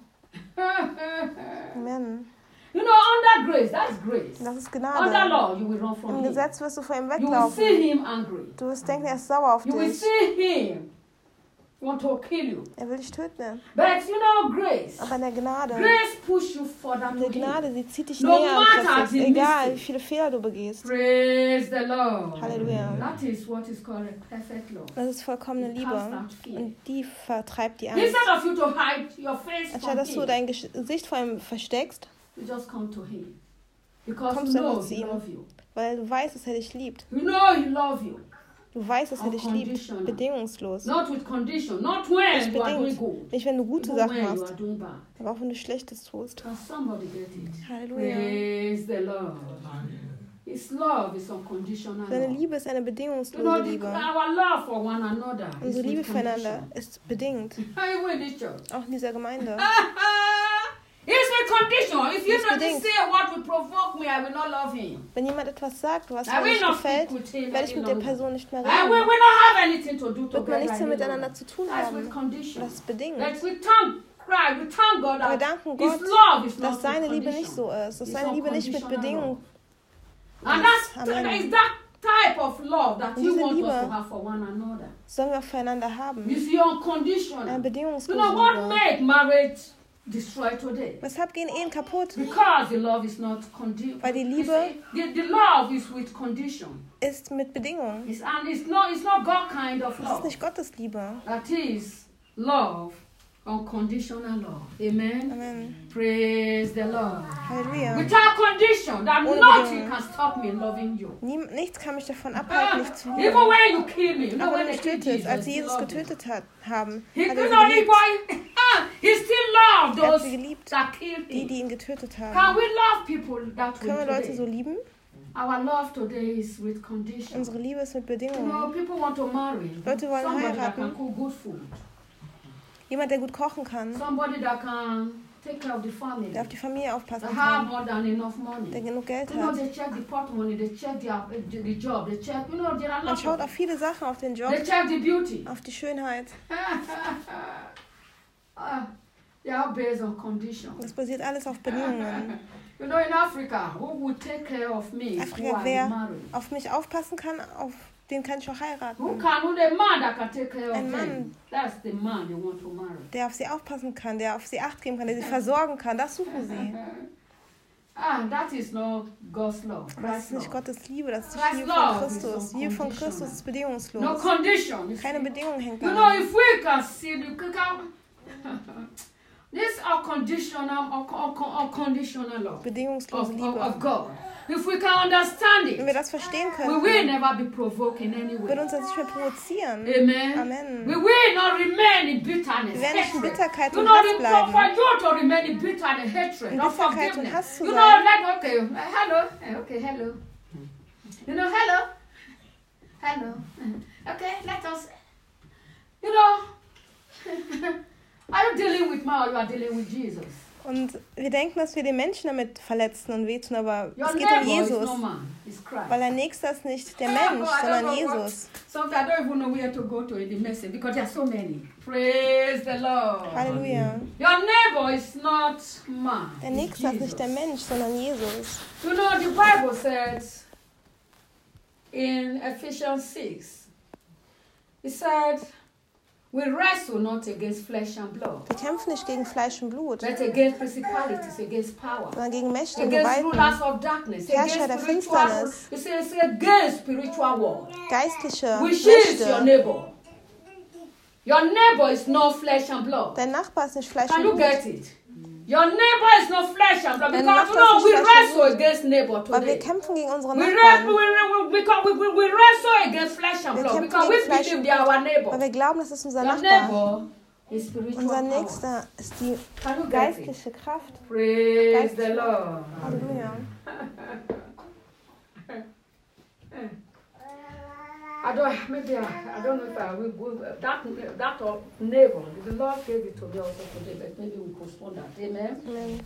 Amen. Under grace, that's grace. Das ist Under Gnade. law, you will run from Im him. Gesetz wirst du vor ihm You will weglaufen. see him angry. Du wirst denken, er ist sauer auf You will dich. see him want to kill you. Er will dich töten. But grace. Aber in der Gnade, Grace push you further in to der him. Gnade, sie zieht dich No näher an matter Christus. the Egal, mistake. wie viele Fehler du begehst. Praise the Lord. Halleluja. That is what is called a perfect love. Das ist vollkommene It casts Liebe. out fear. Und die vertreibt die Angst. Instead of you to hide your face Anstatt from dass du him, dein Gesicht vor ihm versteckst, you just come to him. Because kommst you du know einfach zu he ihm. loves you. Weil du weißt, dass er dich liebt. You know he loves you. Du weißt, dass er dich liebt. Unconditional. Bedingungslos. Not with condition. Not when Nicht you are doing bedingt. good. Nicht, wenn du gute Even Sachen when you machst, are doing bad. aber auch wenn du Schlechtes tust. Can somebody get it? Halleluja. Praise the Lord. His love is unconditional Seine love. Liebe ist eine You know, bedingungslose Liebe. our love for one another is Unsere Liebe with füreinander condition. ist bedingt. Even in this church. Auch in dieser Gemeinde. It's with condition. If you It's not bedingt. say what will provoke me, I will not love him. Wenn jemand etwas sagt, was I mir will nicht not gefällt, speak with him werde ich any mit der longer. Person nicht mehr I will reden. not have anything to do Wird man together. nichts mehr any miteinander longer. zu tun That's haben. with condition. Das ist bedingt. But we thank Christ, we thank God Aber wir that danken His Gott, love is not dass seine with Liebe condition. nicht so ist. Dass It's seine Liebe nicht mit unconditional Bedingungen And Amen. is that type of love that Und you diese want us Liebe to have for one another. sollen wir auch füreinander haben. You see, unconditional. Eine You bedingungslose know what Liebe. made marriage destroy today? Weshalb gehen Ehen kaputt? Because the love is not conditional. Weil die Liebe The love is with condition. Ist mit Bedingungen. And it's not God kind of Das ist love. nicht Gottes Liebe. That is love, unconditional love. Amen. Amen. Praise the Lord. Halleluja. Without condition, that Ohne nothing Bedingung. can stop me loving you. Nichts kann mich davon abhalten, dich zu Even lieben. when you kill me, you know Aber when wenn they du killed tötest, Jesus, als sie he Jesus loved you. getötet haben, He, hat you er know, sie geliebt. he still loved Er hat those sie geliebt, that killed die him. ihn getötet Can haben. we love people that way Können wir Leute so today? lieben? Our love today is with condition. Unsere Liebe ist mit You know, Bedingungen. people want to marry. Leute wollen Somebody that heiraten. can cook good food. Jemand, der gut kochen kann, Somebody that can take care of the family. der auf die Familie That aufpassen have kann, more than enough money. der genug Geld You know, hat. they check the pot money, they check the job, they check, you know, there are Man lots schaut of auf viele Sachen, auf den Job, They check the beauty. auf die Schönheit. They are based on condition. Das basiert alles auf Bedingungen. You know, in Africa, who will take care of me Afrika, who I will wer marry? auf mich aufpassen kann, auf den kann ich auch Who heiraten. the man that can take care of Ein them? Mann. That's the man you want to marry. Der auf sie aufpassen kann, der auf sie Acht geben kann, der sie versorgen kann. Das suchen sie. That is not God's love. Aber das Christ's ist nicht love. Gottes Liebe, das ist die Christ's Liebe von love is Christus. Die Liebe von unconditional. Christus ist No bedingungslos. condition. you Keine see. Bedingung hängt You know, daran. if we can see this unconditional love Bedingungslose of Liebe. God. If we can understand Wenn wir it, das verstehen we können, will never be provoked in any wird way. uns das nicht mehr provozieren. Amen. We Amen. will not remain in bitterness, Wir werden nicht in hatred. Bitterkeit You und know, Hass for bleiben. you to remain in bitterness, hatred, In not Bitterkeit und forgiveness. Hass zu You know, sein. like, okay, hello, okay, hello. You know, hello. Okay, let us, you know, are you dealing with me or you are dealing with Jesus? Und wir denken, dass wir den Menschen damit verletzen und wehtun, aber Your es geht um neighbor is Jesus. no man, it's Christ. Weil dein Nächster ist nicht der Oh, Mensch, I don't sondern know Jesus. Sometimes I don't even know where to go to in the message because there are so many. Praise the Lord. Halleluja. Your neighbor is not man. Der it's Nächster ist Jesus. nicht der Mensch, sondern Jesus. You know, the Bible says in Ephesians 6, it said, we wrestle not against flesh and blood, Wir kämpfen nicht gegen Fleisch und Blut, but against principalities, against power, sondern gegen Mächte und against Gewalten, rulers of darkness, Herrscher against der spiritual, Finsternis. you see, it's against spiritual war. geistliche Which is your Mächte. neighbor. Your neighbor is not flesh and blood. Dein Nachbar ist nicht Fleisch Can und you Blut. get it? Your neighbor is not flesh and blood Dein because you Nachbar know ist we nicht Fleisch und wrestle Blut. against neighbor Weil wir today. kämpfen gegen unsere We Nachbarn. wrestle against flesh and Wir blood kämpfen because gegen we Fleisch believe und they are our Weil neighbor. wir glauben, das ist unser Your Nachbar. neighbor is spiritual Unser power. Nächster ist die Can you get it? geistliche Kraft. Praise the Lord. Halleluja. I don't know if I will go that neighbor. The Lord gave it to me also today, but maybe we postpone that. Amen. Amen.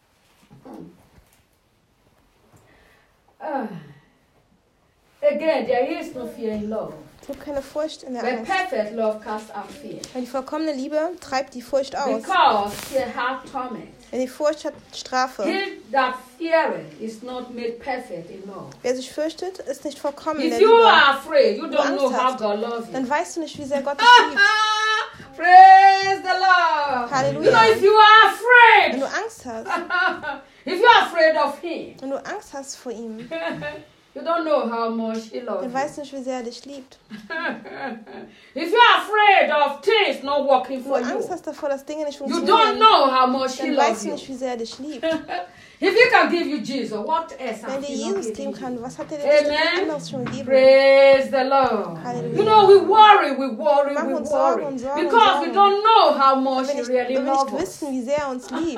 Again, there is no fear in love. Es gibt keine Furcht in der But Angst. perfect love casts out fear. Weil die vollkommene Liebe treibt die Furcht aus. Because fear hath torment. Denn die Furcht hat Strafe. He that feareth is not made perfect in love. Wer sich fürchtet, ist nicht vollkommen in der If you Liebe. are afraid, you Du don't know Angst how hast, God loves you. Dann weißt du nicht, wie sehr Gott dich liebt. Praise the Lord. Halleluja. You know, if you are Wenn du afraid, Angst hast, if you are afraid of Him, wenn du Angst hast vor ihm, you don't know how much He loves dann you. weißt du nicht, wie sehr er dich liebt. If you are afraid of things not working Wenn for du Angst you, hast davor, dass Dinge nicht you don't funktionieren, know how much He dann loves weißt du you. nicht, wie sehr er dich liebt. If He can give you Jesus, what else Wenn has dir He not Jesus given geben you? kann, was hat er dir nicht Amen. anderes schon gegeben? Praise the Lord. Hallelujah. You know, we worry, we Machen worry. uns Sorgen und Sorgen und Because we Sorgen. don't know how much Wenn He wir really nicht loves us. wissen, wie sehr er uns liebt.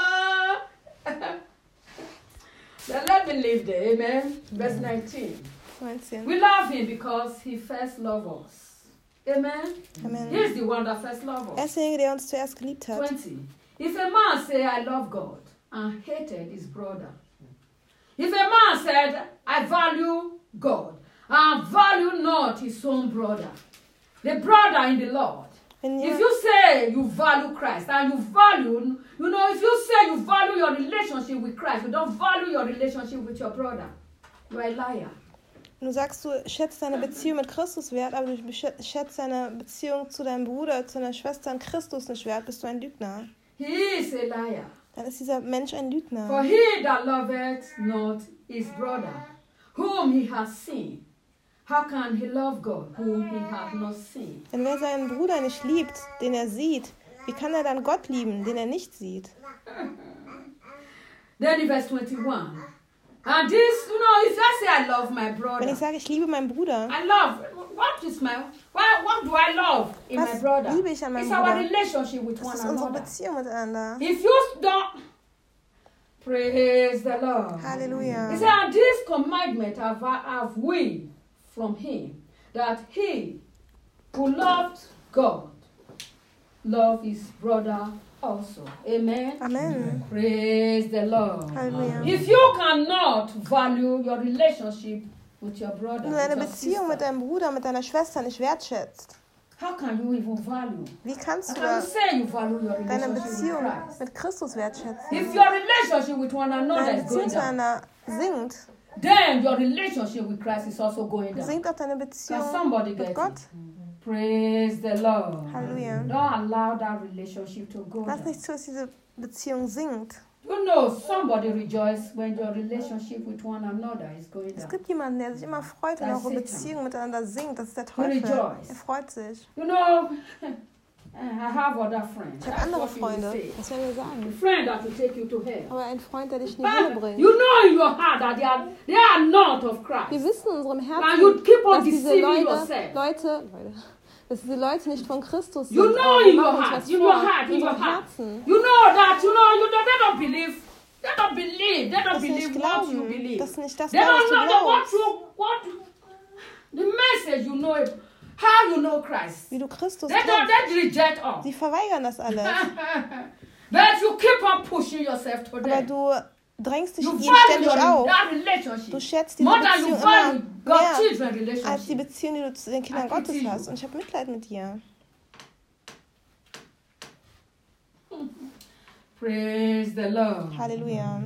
Then let me leave there. Amen. Verse 19. 19. We love Him because He first loved us. Amen. Amen. He's the one that first loved Er us. ist derjenige, der uns zuerst geliebt hat. 20. If a man say, I love God, and hated his brother. If a man said, I value God, and value not his own brother, the brother in the Lord. Wenn If jemand, you say you value Christ, and you value, you know, if you say you value your relationship with Christ, you don't value your relationship with your brother, you are a liar. wenn du sagst, du schätzt deine Beziehung mit Christus wert, aber du schätzt deine Beziehung zu deinem Bruder, zu deiner Schwester an Christus nicht wert, bist du ein Lügner. He is a liar. Dann ist dieser Mensch ein For Lügner. he that loveth not his brother, whom he has seen, how can he love God, whom he hath not seen? Denn wer seinen Bruder nicht liebt, den er sieht, wie kann er dann Gott lieben, den er nicht sieht? Then in verse 21, and this, you know, if I say I love my Wenn brother, ich sage, ich liebe meinen Bruder, I love, what do I love in Was my brother? liebe ich an meinem It's our Bruder? relationship with das one ist unsere another. Beziehung miteinander. If you don't, praise the Lord. Halleluja. He said, and this commandment have we from him, that he who loved God, love his brother also. Amen. Amen. Praise the Lord. Halleluja. If you cannot value your relationship with your brother, Wenn du deine with your Beziehung mit sister, deinem Bruder, mit deiner Schwester nicht wertschätzt, how can you even value? wie How kannst du can you da say you value your deine relationship with Beziehung Christ? mit Christus wertschätzen? If your relationship with one another Deine is Beziehung going down, zueinander sinkt, then your relationship with Christ is also going down. sinkt auch deine Can Beziehung somebody mit get Gott. it? Praise the Lord. Halleluja. Don't allow that relationship to go Lass down. nicht zu, dass diese Beziehung sinkt. You know, somebody rejoices when your relationship with one another is going Es down. gibt jemanden, der sich immer freut, wenn Das eure ist Satan. Beziehung miteinander sinkt. Das ist der You Teufel. rejoice. Er freut sich. You know, I have other friends. Ich habe That's andere what you will Freunde. say. Was werden wir A sagen? friend that will take you to hell. Aber ein Freund, der dich in die Hölle But bringt. you know in your heart that they are not of Wir Christ. wissen in unserem And you Herzen, keep on dass diese deceiving Leute, yourself. dass diese Leute nicht von Christus sind. You know aber in wir your machen uns heart, was in vor. your heart, In in your unserem heart. Herzen. You know that, they don't believe. They don't believe Dass sie nicht what you glauben, believe. dass sie nicht das They glauben, was don't du know glaubst. what the message you know, how you know Christ. Wie du Christus They kennst. reject all. Sie verweigern das alles. But you keep on pushing yourself to Aber them. du drängst dich You ihnen value ständig that auf. relationship. Du schätzt diese More than you Beziehung value immer God-children mehr als die relationship. Beziehung, die du zu den Kindern I pity Gottes you. hast. Und ich habe Mitleid mit dir. Praise the Lord. Halleluja.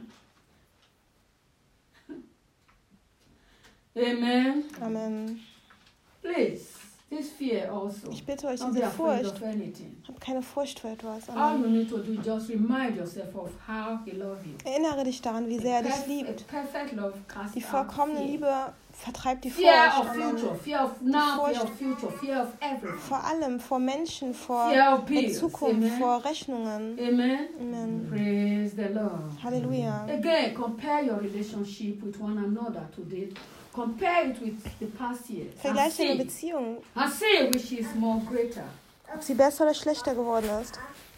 Amen. Amen. Please, this fear also. Ich bitte euch, Don't be diese afraid Furcht. of anything. Habt keine Furcht vor etwas. All Amen. you need to do is just remind yourself of how He loves you. Erinnere dich daran, wie sehr er dich liebt. Perfect love casts Die out vollkommene fear. Liebe vertreibt die Fear Furcht. of Amen. future, fear of now, fear Furcht. of future, fear of everything. Vor allem vor Menschen, vor Fear of der bills. Zukunft, Amen. vor Rechnungen. Amen. Amen. Praise the Lord. Halleluja. Again, compare your relationship with one another today. Compare it with the past years. Vergleich deine Beziehung, And see which is more greater. ob sie besser oder schlechter geworden ist.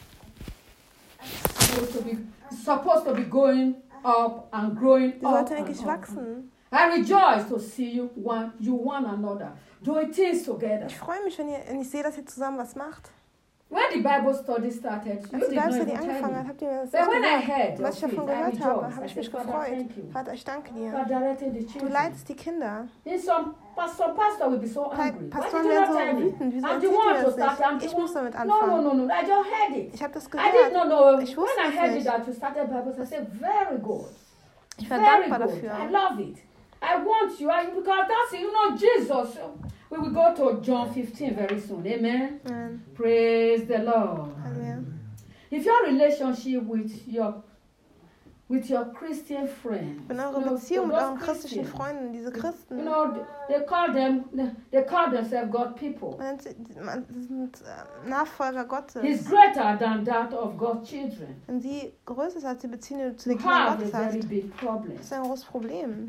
Supposed to be going up and growing Sie up. sollte And eigentlich up. wachsen. I rejoice to see you one another doing things together. Ich freue mich, wenn ich sehe, dass ihr zusammen was macht. When the Bible study started, you Als die did not Bibelstudy even tell angefangen hat, me. habt ihr mir das But nicht when I gesagt. heard Was ich of davon it, I gehört habe, rejoiced. habe I ich said, mich Father, gefreut. thank you. Vater, ich danke God dir. directed the Du children. leitest die Kinder. Some pastor will be so angry. Why Pastoren did you werden not so tell me? wütend. Wieso I'm the erzählt one ihr to das start. I'm nicht? the Ich muss one. damit No, anfangen. I just heard it. Ich habe das I did not gehört. know. Ich When wusste I es heard it nicht. that you started Bible, I said, very good. Ich war Very dankbar good. I dafür. love it. I want you. Because that's it. You know, Jesus. We will go to John 15 very soon. Amen. Amen. Praise the Lord. Halleluja. If your relationship with your Christian friends, Wenn eure Beziehung mit euren christlichen Freunden, diese you Christen, know, they call themselves God people. sie sind Nachfolger Gottes. He's greater than that of God's children. Wenn sie größer ist als die Beziehung, die du zu You den Kindern have a Gottes very hast, big problem. das ist ein großes Problem.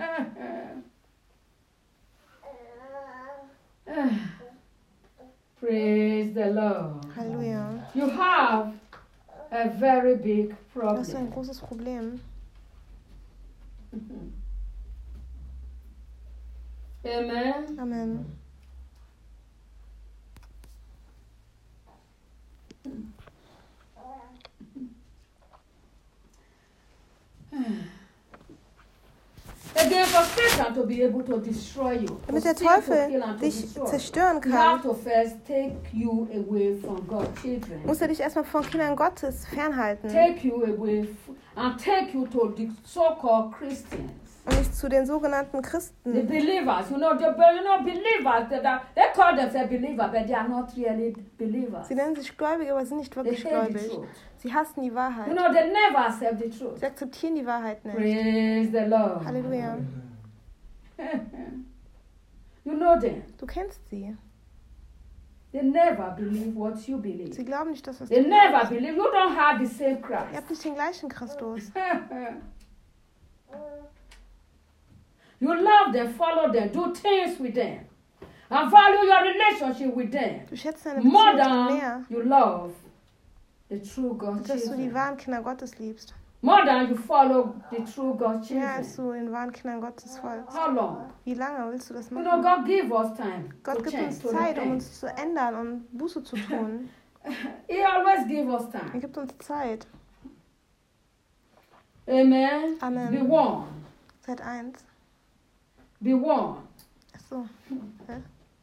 Praise the Lord. Halleluja. You have a very big Das ist ein problem. großes Problem. Amen. Amen. Again, for Satan to be able to destroy you, to Damit der steal, to Teufel kill and to dich destroy, zerstören you have kann, to first take you away from God's children. muss er dich erstmal von Kindern Gottes fernhalten Take you away and take you to the so-called Christians. und nicht zu den sogenannten The Christen. believers, believers, they call themselves believers, but they are not really believers. Sie nennen sich gläubig, aber sind nicht They wirklich hate the gläubig. truth. Sie hassen die Wahrheit. They never accept the truth. Sie akzeptieren die Wahrheit nicht. Praise the Lord. Halleluja. You know them. Du kennst sie. They never believe what you believe. Sie glauben nicht, dass das They du never glaubst. believe. You don't have the same Ihr Christ. habt nicht den gleichen Christus. You love them, follow them, do things with them, and value your relationship with them Du schätzt deine more Beziehung than mehr, you love the true God dass du die children. wahren Kinder Gottes liebst. More than you follow the true God Mehr als children. du den wahren Kindern Gottes folgst. How long? Wie lange willst du das You know, machen? God give us time Gott to gibt change, uns to Zeit, um repent. uns zu ändern und Buße zu tun. He always give us Er time. gibt uns Zeit. Amen. Amen. Be warned. Seit 1. Be warned. Achso. Hä?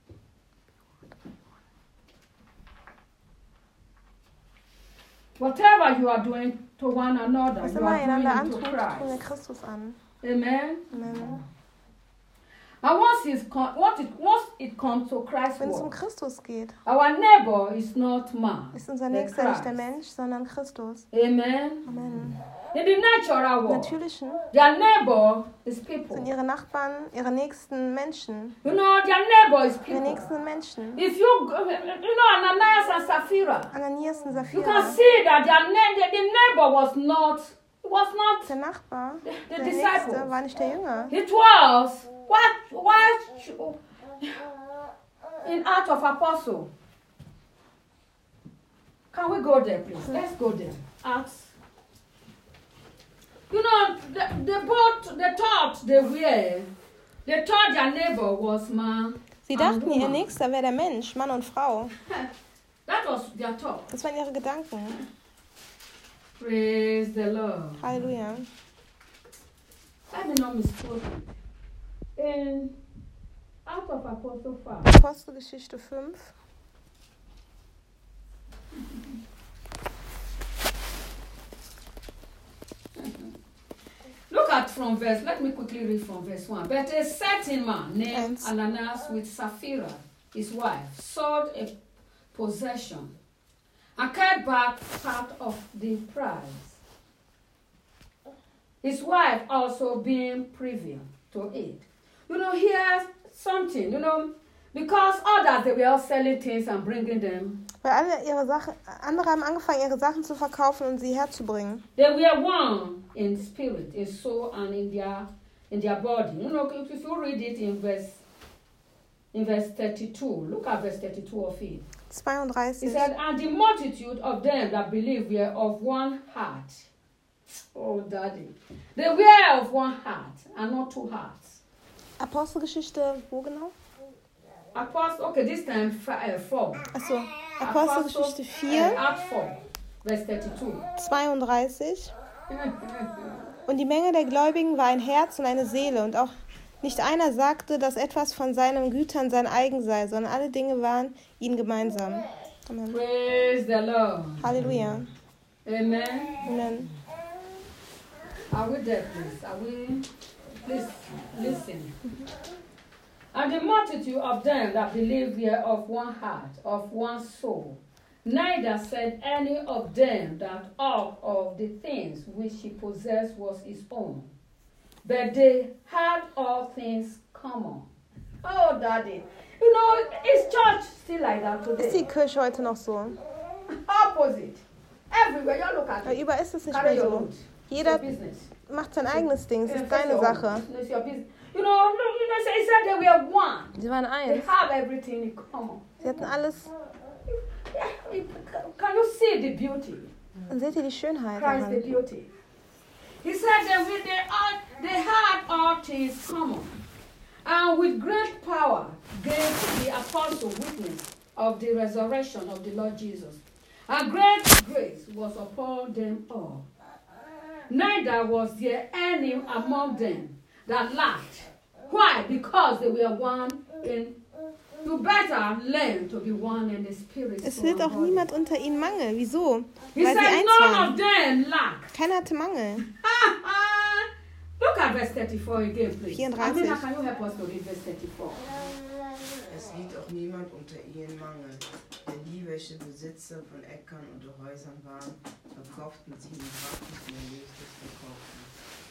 Whatever you are doing to one another, Was you immer are ihr einander doing it to antut, tun wir Christ. Christus an. Amen. Amen. And once it comes to Christ's Wenn es word, Christus geht, our neighbor is not man. ist unser but Nächster nicht der Christ. Mensch, sondern Christus. Amen. Amen. In the natural world, Natürlichen their neighbor is people. sind ihre Nachbarn, ihre nächsten Menschen. You know, their neighbor is Ihre people. nächsten Menschen. If you know, Ananias and Sapphira, Ananias und you can Sapphira. see that the neighbor was not Der Nachbar, the der disciples. Nächste, war nicht der Jünger. It was in Acts of Apostle. Can we go there, please? Let's go there. Acts. You know, they thought their neighbor was man. Sie and dachten, ihr woman. Nächster wäre der Mensch, Mann und Frau. That was their thought. Das waren ihre Gedanken. Praise the Lord. Halleluja. Let me not misspoken. In out of Apostle 5, Apostelgeschichte 5. look at from verse, let me quickly read from verse 1. But a certain man named Eins. Ananias with Sapphira, his wife, sold a possession and carried back part of the price. His wife also being privy to it. Here's something, because others, they were all selling things and bringing them. Weil andere haben angefangen, ihre Sachen zu verkaufen und sie herzubringen. They were one in spirit, in soul, and in their body. If you read it in verse 32, look at verse 32 of it. 32. He said, and the multitude of them that believed were of one heart. Oh, Daddy. They were of one heart and not two hearts. Apostelgeschichte, wo genau? Apostle, okay, this time 4. Achso, Apostelgeschichte 4, Act 4, verse 32. 32. Und die Menge der Gläubigen war ein Herz und eine Seele, und auch nicht einer sagte, dass etwas von seinen Gütern sein eigen sei, sondern alle Dinge waren ihnen gemeinsam. Amen. Praise the Lord. Halleluja. Amen. Amen. Are we there, please? Are we? Please listen. And the multitude of them that believed were of one heart, of one soul. Neither said any of them that all of the things which he possessed was his own, but they had all things common. Oh, Daddy. Is church still like that Ist die today? Kirche heute noch so? Opposite. Everywhere, you look at Weil it. überall ist es nicht Carry mehr your so. load. It's Jeder your business. macht sein eigenes Ding, es ist It's deine your Sache. own. It's your business. He said they were one. Sie waren They eins. have everything in common. Sie hatten alles. Can you see the beauty? Und seht ihr die Schönheit Christ, the daran? beauty. He said that they had all things common. And with great power gave the apostle witness of the resurrection of the Lord Jesus. And great grace was upon them all. Neither was there any among them that lacked. Why? Because they were one in. You better learn to be one in the spirit. Es soul, wird and auch body. niemand unter ihnen Mangel. Wieso? He Weil sie said eins none of waren. them lack. Keiner hatte Mangel. Look at verse 34 again, please. 34. Amina, can you help us to read verse 34? Es liegt auch niemand unter ihnen Mangel, denn die, welche Besitzer von Äckern und Häusern waren, verkauften sie und brachten sie in Nächstes verkauften.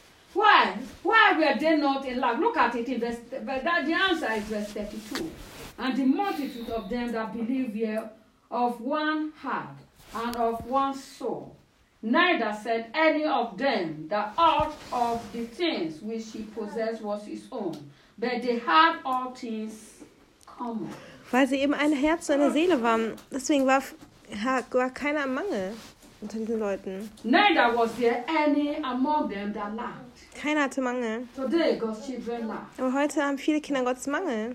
Why were they not in lack? Look at it in verse, but the answer is verse 32. And the multitude of them that believe were of one heart and of one soul. Neither said any of them that all of the things which he possessed was his own, but they had all things common. Weil sie eben ein Herz und eine Seele waren. Deswegen war keiner im Mangel unter diesen Leuten. Neither was there any among them that lacked. Keiner hatte Mangel. Today, God's children lack. Aber heute haben viele Kinder Gottes Mangel.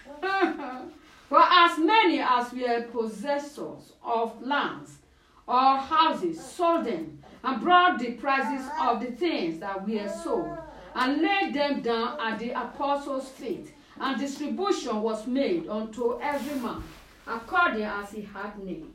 For as many as were possessors of lands or houses sold them and brought the prices of the things that were sold and laid them down at the apostles' feet, and distribution was made unto every man according as he had need.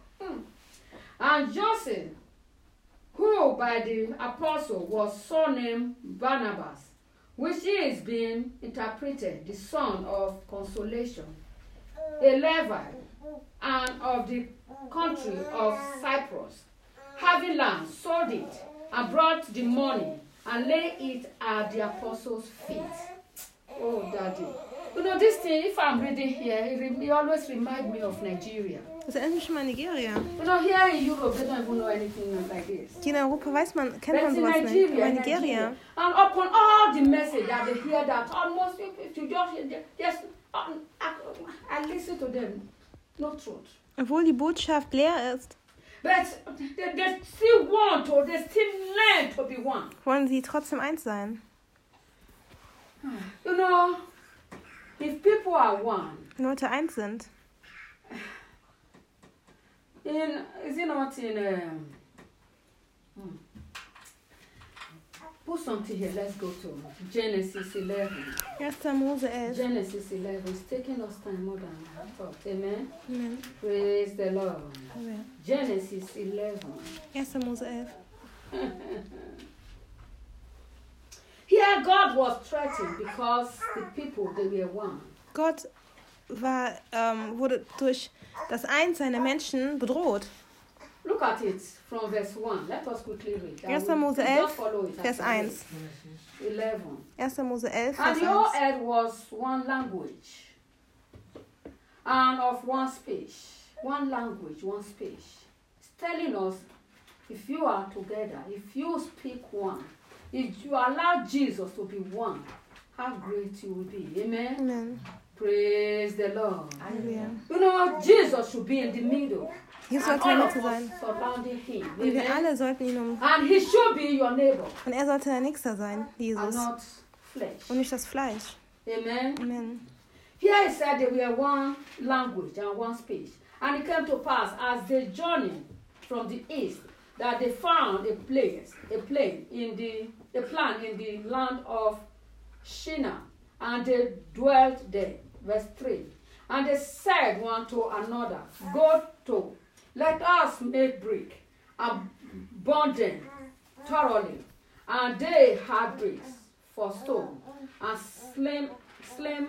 And Joseph, who by the apostle was surnamed Barnabas, which is being interpreted the son of consolation, a Levite, and of the country of Cyprus, having land, sold it, and brought the money, and laid it at the apostles' feet. Oh, Daddy. This thing, if I'm reading here, it always reminds me of Nigeria. Das erinnert mich schon mal an Nigeria. Here in Europe, they don't even know anything like this. Hier in Europa kennt But man in sowas nicht. Nigeria, Aber in Nigeria. And upon all the message that they hear that, almost, if you just I listen to them, no truth. Obwohl die Botschaft leer ist, But they still want to, they still learn to be one. wollen sie trotzdem eins sein. If people are one, Wenn Leute eins sind. is it not in Put something here. Let's go to Genesis 11. 1. Mose 11. Genesis 11 is taking us time more than I thought. Amen. Amen. Praise the Lord. Amen. Genesis 11. 1. Mose 11. Here God was threatened because the people, they were one. Gott wurde durch das Einssein der Menschen bedroht. Look at it from verse 1. Let us quickly read. 1. Mose 11, Vers 1. 11. 1. Mose 11, And Vers the whole 1. earth was one language and of one speech. One language, one speech. It's telling us if you are together, if you speak one, if you allow Jesus to be one, how great you will be. Amen? Amen. Praise the Lord. Halleluja. You know, Jesus should be in the middle. Jesus And sollte in all der of Mitte us sein. surrounding him. Und wir Amen? alle sollten ihn And he should be your neighbor Und er sollte der Nächste sein, and Jesus. not flesh. Und nicht das Fleisch. Amen? Amen. Here it said they were one language and one speech. And it came to pass as they journeyed from the east that they found a plain in the land of Shinar, and they dwelt there. Verse 3. And they said one to another, Go to, let us make brick and burn them thoroughly. And they had bricks for stone, and slime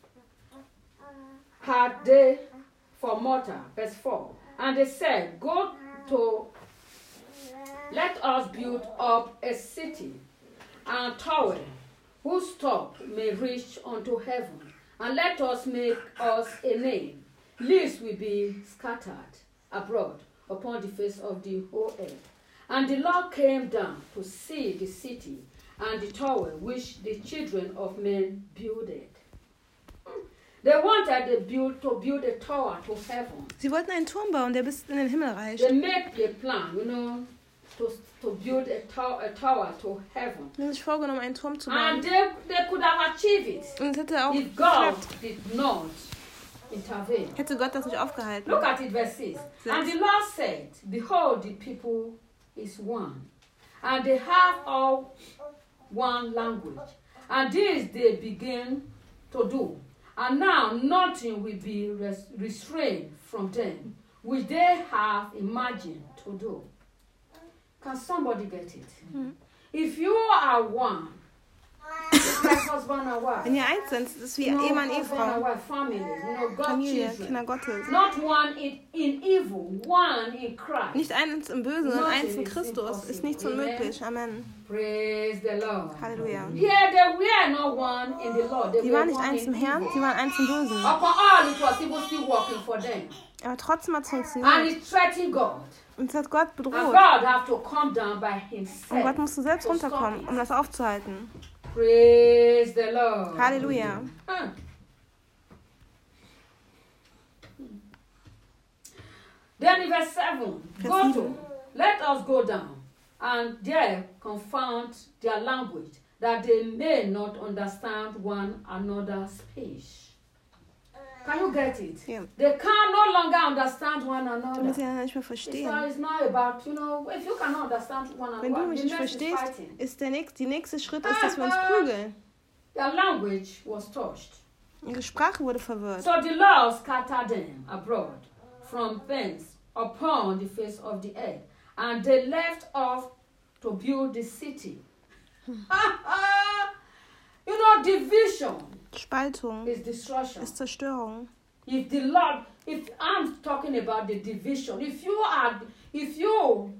had they for mortar. Verse 4. And they said, Go to, let us build up a city and tower whose top may reach unto heaven, and let us make us a name, lest we be scattered abroad upon the face of the whole earth. And the Lord came down to see the city and the tower which the children of men builded. They wanted to build a tower to heaven. Sie wollten einen Turm bauen, der bis in den Himmel reicht. They make a plan, to build a tower to heaven. Sie haben sich vorgenommen, einen Turm zu And bauen. they could have achieved it Und es hätte auch if God geklappt. did not intervene. Hätte Gott das nicht aufgehalten. Look at it, verse 6. And the Lord said, Behold, the people is one, and they have all one language. And this they begin to do. And now nothing will be restrained from them, which they have imagined to do. Can somebody get it? Mm. If you are one, it's like husband and wife. Wenn ihr eins seid, ist es wie You know, Ehemann, husband and Ehefrau. wife, family, God's Familie, children. Kinder Gottes. Not one in evil, one in Christ. Nicht eins im Bösen, sondern eins in Christus. Ist nichts unmöglich. Amen. Praise the Lord. Halleluja. Here they were not one in the Lord. They Die were waren nicht one eins in im Herrn, evil. sie waren eins im Bösen. Upon all, it was even still working for them. Aber trotzdem hat es And funktioniert. it threatened God. Und es hat Gott And bedroht. God have to come down by himself. Und Gott musste selbst to stop runterkommen, it. um das aufzuhalten. Praise the Lord. Halleluja. Huh. Then in verse 7, Vers go 7. to, let us go down, and there confound their language, that they may not understand one another's speech. Can you get it? Ja. They can no longer understand one Damit another. sie ja nicht mehr It's verstehen. not, it's not about, if you cannot understand one Wenn du another, mich the nicht next is verstehst, fighting. ist die nächste Schritt ist, dass wir uns prügeln. Their language was touched. Ihre Sprache wurde verwirrt. So the Lord scattered them abroad from thence upon the face of the earth, and they left off to build the city. Division Spaltung is destruction. ist Zerstörung. If I'm talking about the division, if you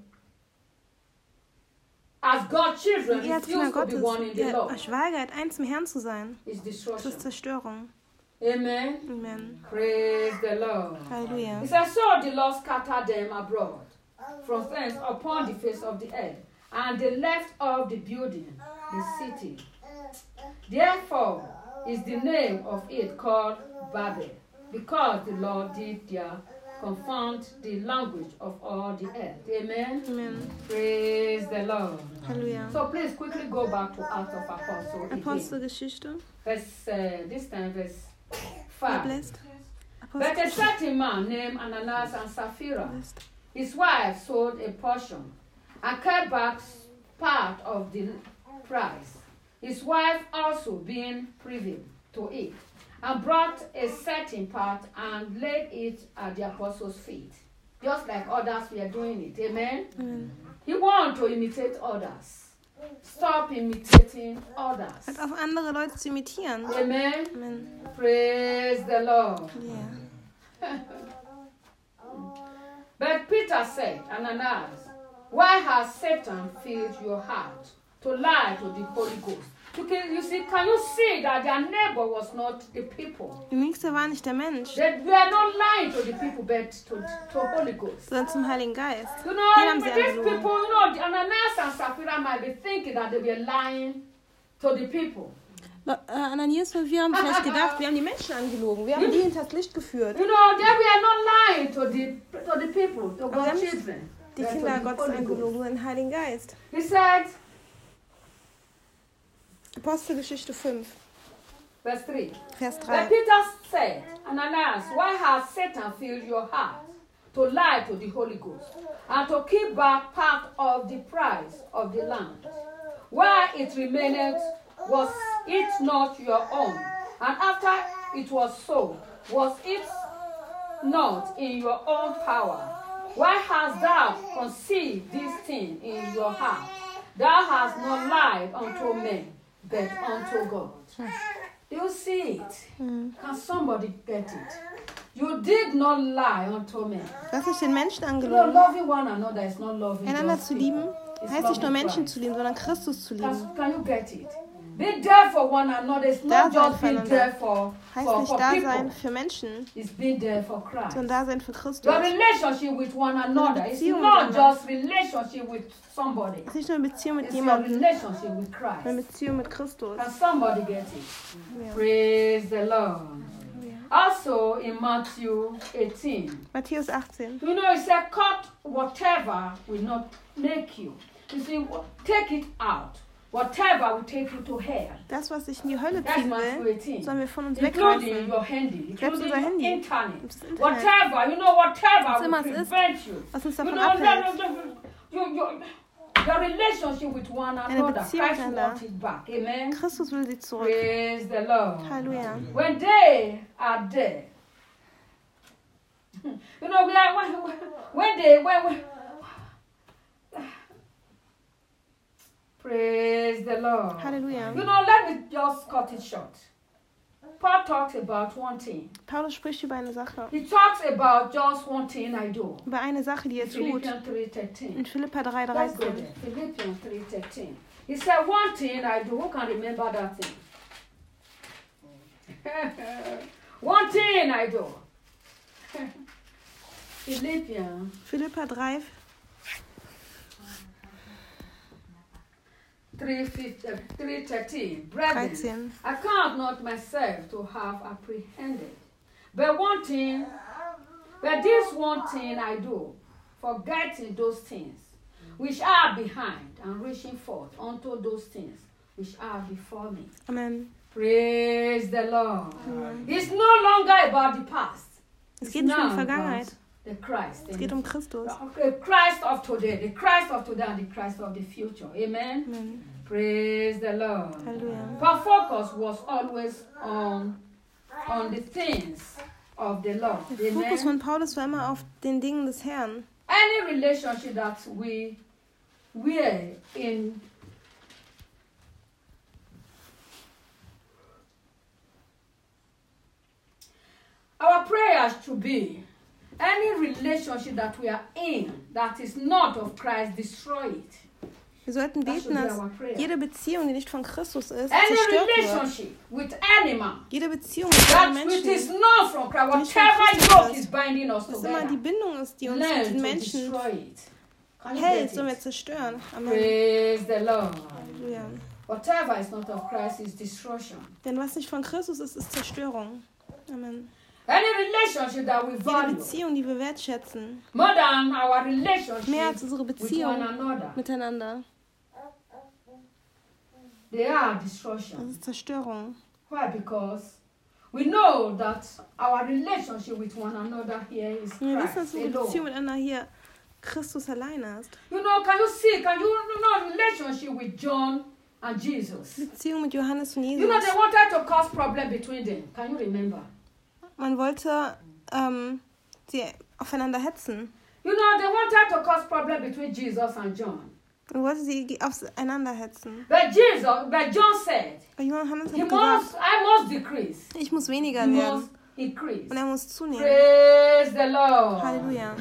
as God's children Ihr als refuse Kinder to be Gottes, one in the ihr Lord, euch weigert, eins im Herrn zu sein, is das destruction. ist Zerstörung. Amen. Amen. Praise the Lord. Halleluja. It says, so the Lord scattered them abroad from thence upon the face of the earth, and they left off the building, the city. Therefore is the name of it called Babel, because the Lord did confound the language of all the earth. Amen. Amen. Praise the Lord. Halleluja. So please quickly go back to Acts of Apostles again. Apostelgeschichte. This time verse Wer 5. bläst? But a Apostelgeschichte. certain man named Ananias and Sapphira, Bläst. his wife sold a portion and kept back part of the prize. His wife also being privy to it, and brought a certain part and laid it at the apostles' feet, just like others were doing it. Amen? He wanted to imitate others. Stop imitating others. Halt auf andere Leute zu imitieren. Amen? Amen. Praise the Lord. Ja. But Peter said, Ananias, why has Satan filled your heart to lie to the Holy Ghost? Can you see that their neighbor was not the people? Der Nächste war nicht der Mensch, They were not lying to the people, but to Holy Ghost. sondern zum Heiligen Geist. You Den know, haben sie these people, angelogen. the Ananias and Sapphira might be thinking that they were lying to the people. Ananias und wir haben vielleicht gedacht, wir haben die Menschen angelogen. Wir haben die hinters Licht geführt. You know, they were not lying to the people, to Aber sie haben God's nicht children. die but to Kinder the Gottes Holy Ghost. angelogen, sondern den Heiligen Geist. He said, Apostelgeschichte 5, verse 3. Vers But 3. Peter said, Ananias, why has Satan filled your heart to lie to the Holy Ghost and to keep back part of the price of the land? While it remained, was it not your own? And after it was so, was it not in your own power? Why hast thou conceived this thing in your heart? Thou hast not lied unto men, but unto God. Do you see it? Can somebody get it? You did not lie unto men. Du hast nicht den Menschen You know, angelogen. loving one another is not loving Einander just zu people. lieben, It's heißt nicht nur loving Menschen Christ. zu lieben, sondern Christus zu lieben. Can you get it? Be there for one another. It's not Da sein just being füreinander. there for Heißt nicht da sein people. für Menschen, It's being there for Christ. sondern da sein für Christus. Your relationship with one another is Beziehung not miteinander. just relationship with somebody. Es ist nicht nur eine Beziehung mit It's your jemandem, relationship with sondern eine Christ. Beziehung mit Christus. Can somebody get it? Ja. Praise the Lord. Ja. Also in Matthew 18, Matthäus 18. you know, it said, cut whatever will not make you. You see, take it out. Whatever will take you to hell. Das, was dich in die Hölle That's ziehen Matthew will, 18. sollen wir von uns Including wegreißen. your handy, Selbst including unser Handy. your internet. Das Internet. Whatever, you know, whatever Was will immer es ist, prevent you. was uns You davon know, abhält. your relationship with one another, Beziehung Christ miteinander. wants it back. Amen. Christus will sie zurück. Praise the Lord. Halleluja. When they are there, you know, when praise the Lord. Halleluja. You know, let me just cut it short. Paul talks about one thing. Paulus spricht über eine Sache. He talks about just one thing I do. Über eine Sache, die er tut. Philippians 3:13. In Philippa Let's go 3,13. there. Philippians 3:13. He said, one thing I do. Who can remember that thing? One thing I do. Philippians Philippa 3, 3:13. Brethren, 13. I count not myself to have apprehended. But this one thing I do, forgetting those things which are behind and reaching forth unto those things which are before me. Amen. Praise the Lord. It's no longer about the past. Es geht nicht um die Vergangenheit. The Christ. Es geht um Christus. The Christ of today, the Christ of today, and the Christ of the future. Amen. Amen. Praise the Lord. Halleluja. Our focus was always on the things of the Lord. Der Fokus Amen. von Paulus war immer auf den Dingen des Herrn. Any relationship that we are in, our prayers should be any relationship that we are in that is not of Christ, destroy it. Wir sollten That beten, should be dass our prayer. jede Beziehung, die nicht von Christus ist, Any zerstört wird. relationship with any man Jede Beziehung mit that anderen which is Menschen, not from Christ, Nicht von whatever Christus yoke ist. is binding us was immer die together, Bindung ist, die uns mit learn den to Menschen destroy it. Can you hält, get sollen wir it? zerstören. Amen. Praise the Lord. Halleluja. Whatever is not of Christ is destruction. Denn was nicht von Christus ist, ist Zerstörung. Amen. Any relationship that we Jede value Beziehung, die wir wertschätzen, more than our mehr relationship als unsere with one Beziehung another, miteinander, they are das destruction. ist Zerstörung. Why? Because we know that our relationship with one another here is Und wir wissen, dass Christ unsere Beziehung alone. miteinander hier Christus alleine ist. You know, can you know relationship with John and Jesus. Beziehung mit Johannes und You know, Jesus. they wanted to cause problem between them. Can you remember? Man wollte sie aufeinander hetzen. You know, they wanted to cause problem between Jesus and John. Man wollte sie aufeinander hetzen. But John said, Aber Johannes I hat gesagt, must decrease. ich muss weniger He werden. must increase. Und er muss zunehmen. Praise the Lord. Halleluja.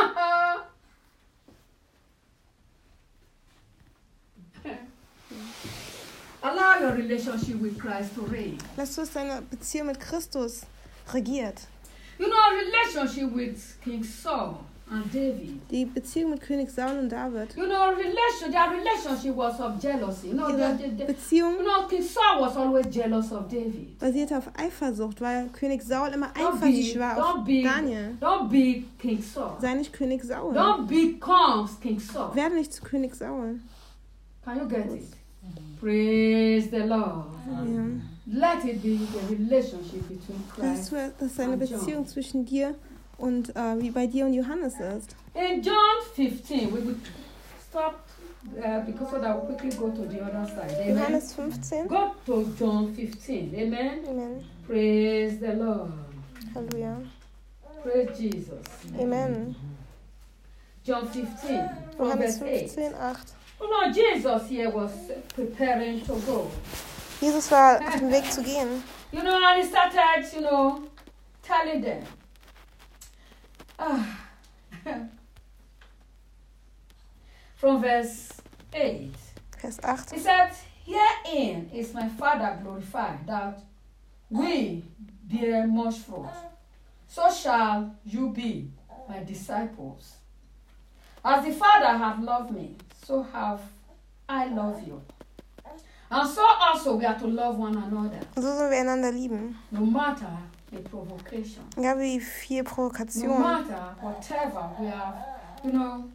Allow your relationship with Christ to reign. Lass uns deine Beziehung mit Christus regiert. You know, relationship with King Saul and David. Die Beziehung mit König Saul und David. You know, their relationship was of jealousy. You know, Ihre Beziehung King Saul was always jealous of David. basierte auf Eifersucht, weil König Saul immer eifersüchtig war auf Daniel. Don't be King Saul. Sei nicht König Saul. Don't become King Saul. Werde nicht zu König Saul. Can you get it? Praise the Lord. Ja. Let it be the relationship between Dass Christ es eine and John. Beziehung zwischen dir und wie bei dir und Johannes ist. In John 15, we will stop because so that we'll quickly go to the other side. Amen. Johannes 15. Go to John 15. Amen. Amen. Praise the Lord. Halleluja. Praise Jesus. Amen. John 15, from Johannes verse 8. 15, 8. You know, Jesus here was preparing to go. Jesus war auf dem Weg zu gehen. You know, and he started, telling them. From verse 8. Vers 8. He said, herein is my Father glorified, that we bear much fruit. So shall you be my disciples. As the Father hath loved me, so have I loved you. And so also we are to love one another, Und so sollen wir einander lieben. no matter the provocation. Egal wie viel No Provokation. matter whatever we have,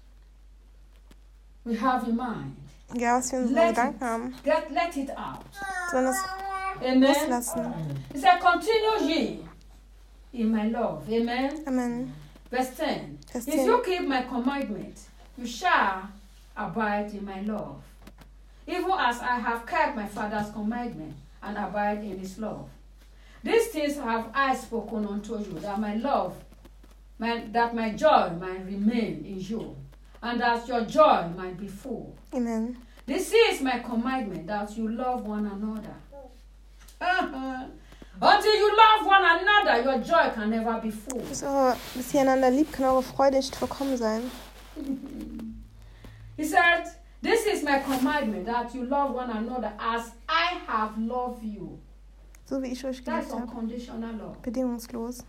we have in mind. Egal was wir in unseren Gedanken haben. Let it out. Sollen das Amen. loslassen. He said, continue ye in my love. Amen. Amen. Verse 10. Vers If 10. you keep my commandment, you shall abide in my love. Even as I have kept my Father's commandment and abide in his love. These things have I spoken unto you, that my love, that my joy might remain in you, and that your joy might be full. Amen. This is my commandment, that you love one another. Until you love one another, your joy can never be full. Bis ihr einander liebt, kann eure Freude nicht vollkommen sein. He said, this is my commandment, that you love one another as I have loved you. So wie ich euch That's geliebt habe. unconditional love. Bedingungslos.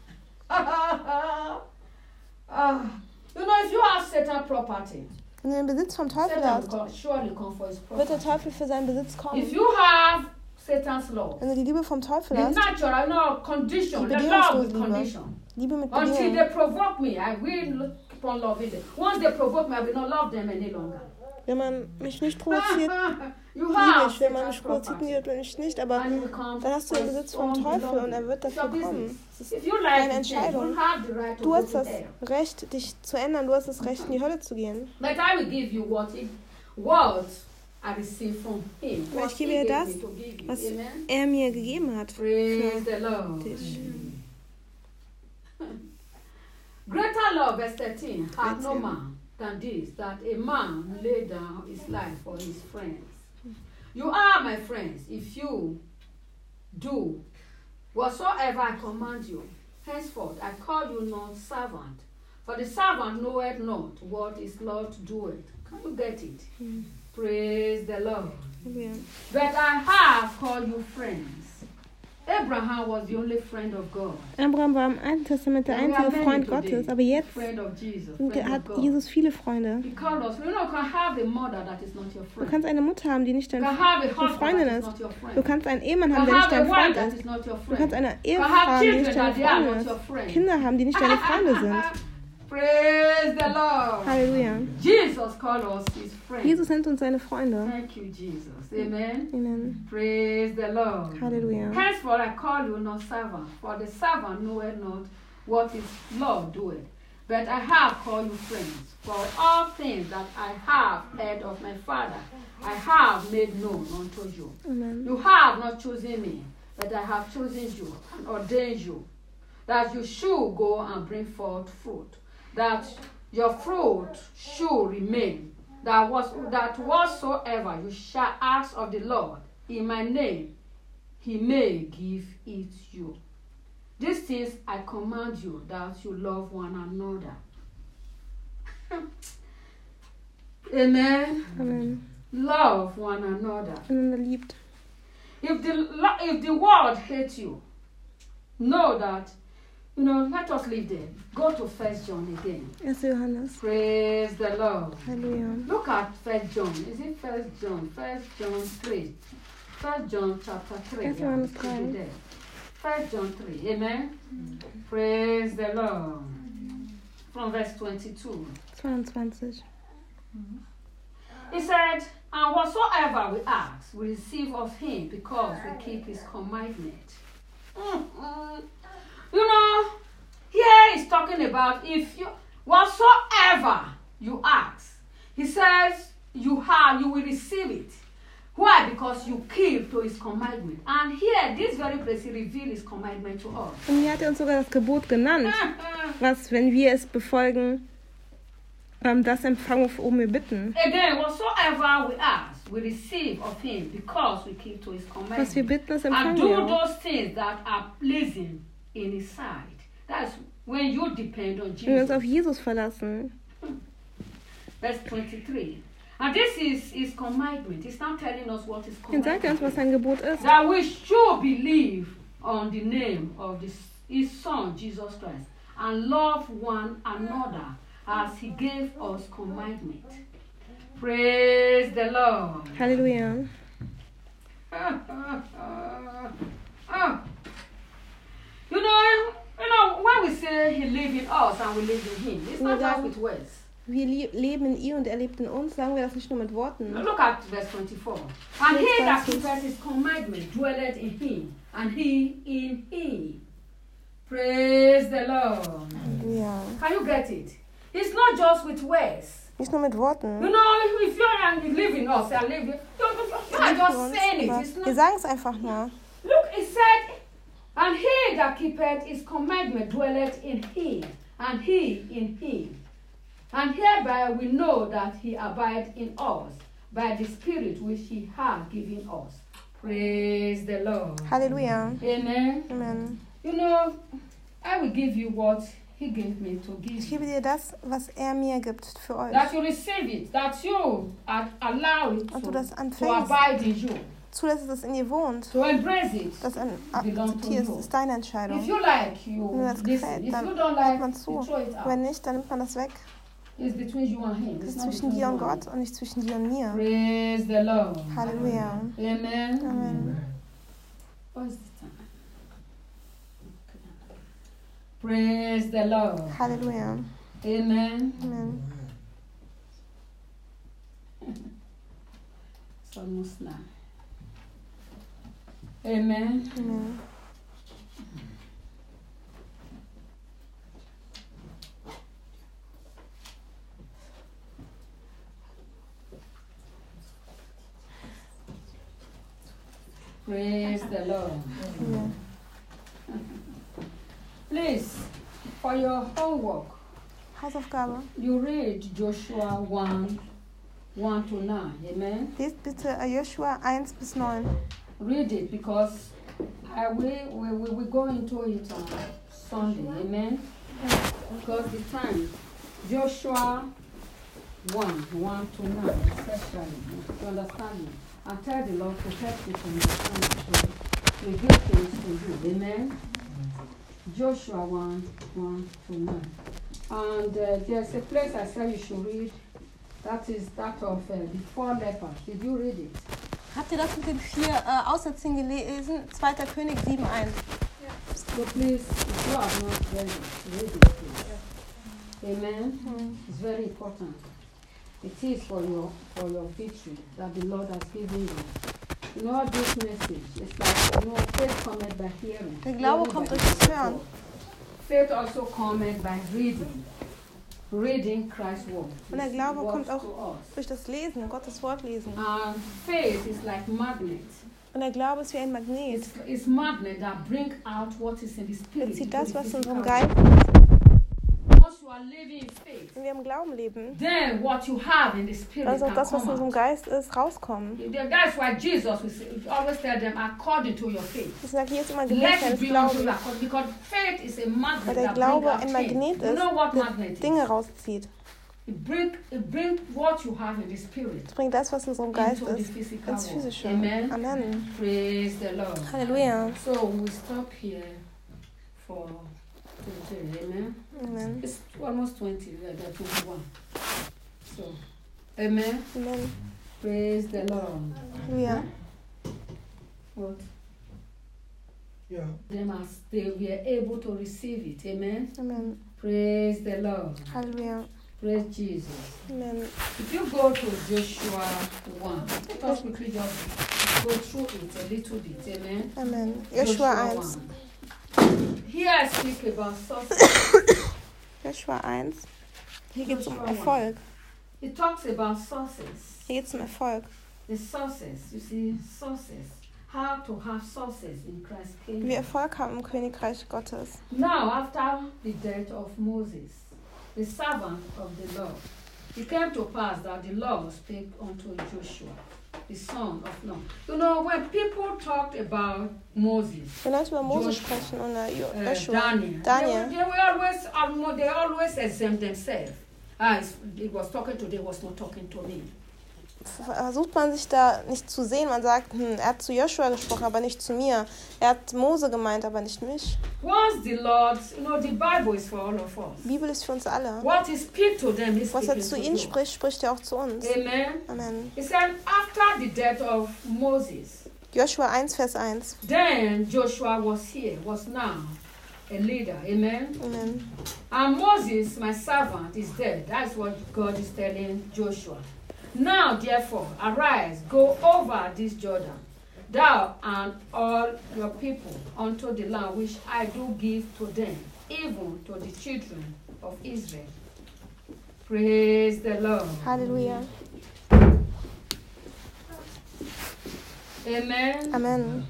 If you have Satan property, Wenn du den Besitz vom Teufel Satan hast, will surely come for his wird der property. Teufel für seinen Besitz kommen. If you have Satan's love, Wenn du die Liebe vom Teufel the hast, natural, condition, Die the love with Bedingungslose Liebe. condition. Liebe mit Until Bedingungen. they provoke me, I will keep on loving them. Once they provoke me, I will not love them any longer. Wenn man mich nicht provoziert, You liebe have ich. Wenn man Satan's mich provoziert, property. liebt mich nicht. Aber And you come dann hast du den for Besitz his vom own Teufel belonging. und er wird It's your dafür kommen. business. Das ist If you like deine to change, Entscheidung. you have the right to Du go hast to das hell. Recht, dich zu ändern. Du hast das Recht, in die Hölle zu gehen. But I will give you what I received from him. Aber What ich gebe he dir gave das, me to give you. was Amen. er mir gegeben hat. Praise the Lord. dich. Greater love, verse 13, hath no 13. man than this, that a man lay down his life for his friends. You are my friends if you do whatsoever I command you. Henceforth I call you not servant, for the servant knoweth not what his Lord doeth. Can you get it? Praise the Lord. Ja. But I have called you friends. Abraham was the only friend of God. Abraham war im Alten Testament der And we are einzige many Freund today. Gottes. Aber jetzt Friend of Jesus, hat friend of God. Jesus viele Freunde. He called us. You can have a mother that is not your Du friend. kannst eine Mutter haben, die nicht You deine can have a husband Freundin that is ist. not your friend. Du kannst einen Ehemann You haben, can der nicht have a dein wife Freund that ist. is not your Du kannst friend. eine You Ehefrau can have haben, die children nicht deine that they are Freundin not your ist. friend. Kinder haben, die nicht deine Freunde sind. Praise the Lord. Halleluja. Jesus called us his friend. Jesus nennt uns seine Freunde. Thank you, Jesus. Amen. Amen. Praise the Lord. Halleluja. Henceforth I call you not servant, for the servant knoweth not what his Lord doeth, but I have called you friends. For all things that I have heard of my Father, I have made known unto you. Amen. You have not chosen me, but I have chosen you and ordained you, that you should go and bring forth fruit, that your fruit should remain, that whatsoever you shall ask of the Lord in my name, he may give it you. These things I command you, that you love one another. Amen. Amen. Love one another. Einander liebt. If the world hates you, know that, let us leave there. Go to 1 John again. 1. Johannes. Praise the Lord. Halleluja. Look at 1 John. Is it 1 John? 1 John 3. 1 John chapter 3. 1 Johannes 3. 1 John 3. Amen. Praise the Lord. From verse 22. 22. He said, and whatsoever we ask, we receive of him, because we keep his commandment. Here he's talking about whatsoever you ask. He says you will receive it. Why? Because you keep to his commandment. And here, this very place, he reveals his commandment to us. Und hier hat er uns sogar das Gebot genannt, was, wenn wir es befolgen, das empfangen, worum wir bitten. Again, whatsoever we ask, we receive of him, because we keep to his Was wir commandment. bitten, das And empfangen do wir auch. those things that are pleasing in his sight. That's when you depend on Wenn wir uns auf Jesus. Jesus verlassen. Verse 23. And this is his commandment. He's not telling us what his Dann sagt er uns, was commandment is. sein Gebot ist. That we should believe on the name of his son, Jesus Christ, and love one another as he gave us commandment. Praise the Lord. Halleluja. When we say he lives in us and we live in him, it's not just with words. Wir leben in ihm und er lebt in uns, sagen wir das nicht nur mit Worten. Look at verse 24. And he that keepeth his commandment dwelleth in him, and he in him. Praise the Lord. Ja. Can you get it? It's not just with words. Nicht nur mit Worten. If you live in us and live in you are just saying it. It's Wir not, sagen es einfach nur. look, it said, and he that keepeth his commandment dwelleth in him, and he in him. And hereby we know that he abides in us by the Spirit which he hath given us. Praise the Lord. Halleluja. Amen. Amen. I will give you what he gave me to give Ich you. gebe dir das, was er mir gibt für euch. That you receive it, that you allow it Und du das to empfängst. abide in you, Zulässt, dass es in dir wohnt. to embrace it. Das akzeptierst, das ist deine Entscheidung. If you like, Wenn you mir das listen. gefällt, If dann you don't hört like, man you zu. throw it out. Wenn nicht, dann nimmt man das weg. It's between you and him. Das It's ist not zwischen between dir und you and Gott und nicht zwischen dir und mir. him. Praise the Lord. Halleluja. Amen. Amen. What is the time? Praise the Lord. Halleluja. Amen. Amen. It's almost now. Amen. Amen. Praise the Lord. Amen. Please, for your homework, Hausaufgabe. you read Joshua 1 to 9. Amen. Lest bitte Joshua 1 bis 9. Read it because we go into it on Sunday. Amen. Because the time, Joshua 1 to 9, especially, you understand me. And tell the Lord to help you to understand to reveal things to you. Amen. Joshua 1 to 9. And there's a place I said you should read. That is that of the 4 lepers. Did you read it? Habt ihr das mit den 4 Aussätzen gelesen? 2. König 7,1. So please, if you are not ready, read it, please. Amen. It's very important. It is for your victory that the Lord has given you. This message, it's like, faith cometh by hearing. Der Glaube hearing kommt by durch das the Hören. word. Faith also cometh by reading. reading Christ's word. Und der Glaube Words kommt auch to us. durch das Lesen, Gottes Wort lesen. And faith is like magnet. Und der Glaube ist wie ein Magnet. It's magnet that bring out what is in the Er spirit. zieht into das, the was in unserem physical Geist world. ist. Once you are living in faith, Wenn wir im Glauben leben, then what you have in the spirit dann ist auch can das, was in come unserem out. Geist ist, rauskommen. That's why Jesus will always tell them, according to your faith. Ich sage jetzt immer gemäß Let it deines be unto you, Glaubens. because faith is a magnet Weil der that Glaube brings out ein things. Magnet You know what ist, magnet der is? Dinge rauszieht. It bring what you have in the spirit Es bringt das, was in unserem Geist into the ist, physical ins world. Physische. Amen. Amen. Praise the Lord. Halleluja. So we stop here for today. Amen. Amen. It's almost 20, like 21. So, amen. Amen. Praise the Lord. Halleluja. What? Ja. Them as they were able to receive it. Amen. Amen. Praise the Lord. Halleluja. Praise Jesus. Amen. If you go to Joshua 1, let us quickly just go through it a little bit. Amen. Amen. Joshua 1. 1. Here I speak about success. Joshua 1. Hier geht es um Joshua 1. Erfolg. It talks about success. Hier geht es um Erfolg. The success, you see, success. How to have success in Christ's Wie kingdom. Erfolg haben im Königreich Gottes. Now, after the death of Moses, the servant of the Lord, it came to pass that the Lord spake unto Joshua, the son of Nun. You know, when people talked about Moses, Wenn Leute über Mose Joshua, sprechen oder Joshua, Daniel, Daniel. they always exempt themselves. It was talking to them, was not talking to me. versucht man sich da nicht zu sehen. Man sagt, er hat zu Joshua gesprochen, aber nicht zu mir. Er hat Mose gemeint, aber nicht mich. Once the Lord, the Bible is for all of us. Die Bibel ist für uns alle. What he speaks to them, he Was er speaks zu to ihnen you. spricht, spricht er auch zu uns. Amen. Amen. He said, after the death of Moses, Joshua 1, Vers 1. then Joshua was now a leader. Amen. Amen. And Moses, my servant, is dead. That's what God is telling Joshua. Now, therefore, arise, go over this Jordan, thou and all your people, unto the land which I do give to them, even to the children of Israel. Praise the Lord. Halleluja. Amen. Amen.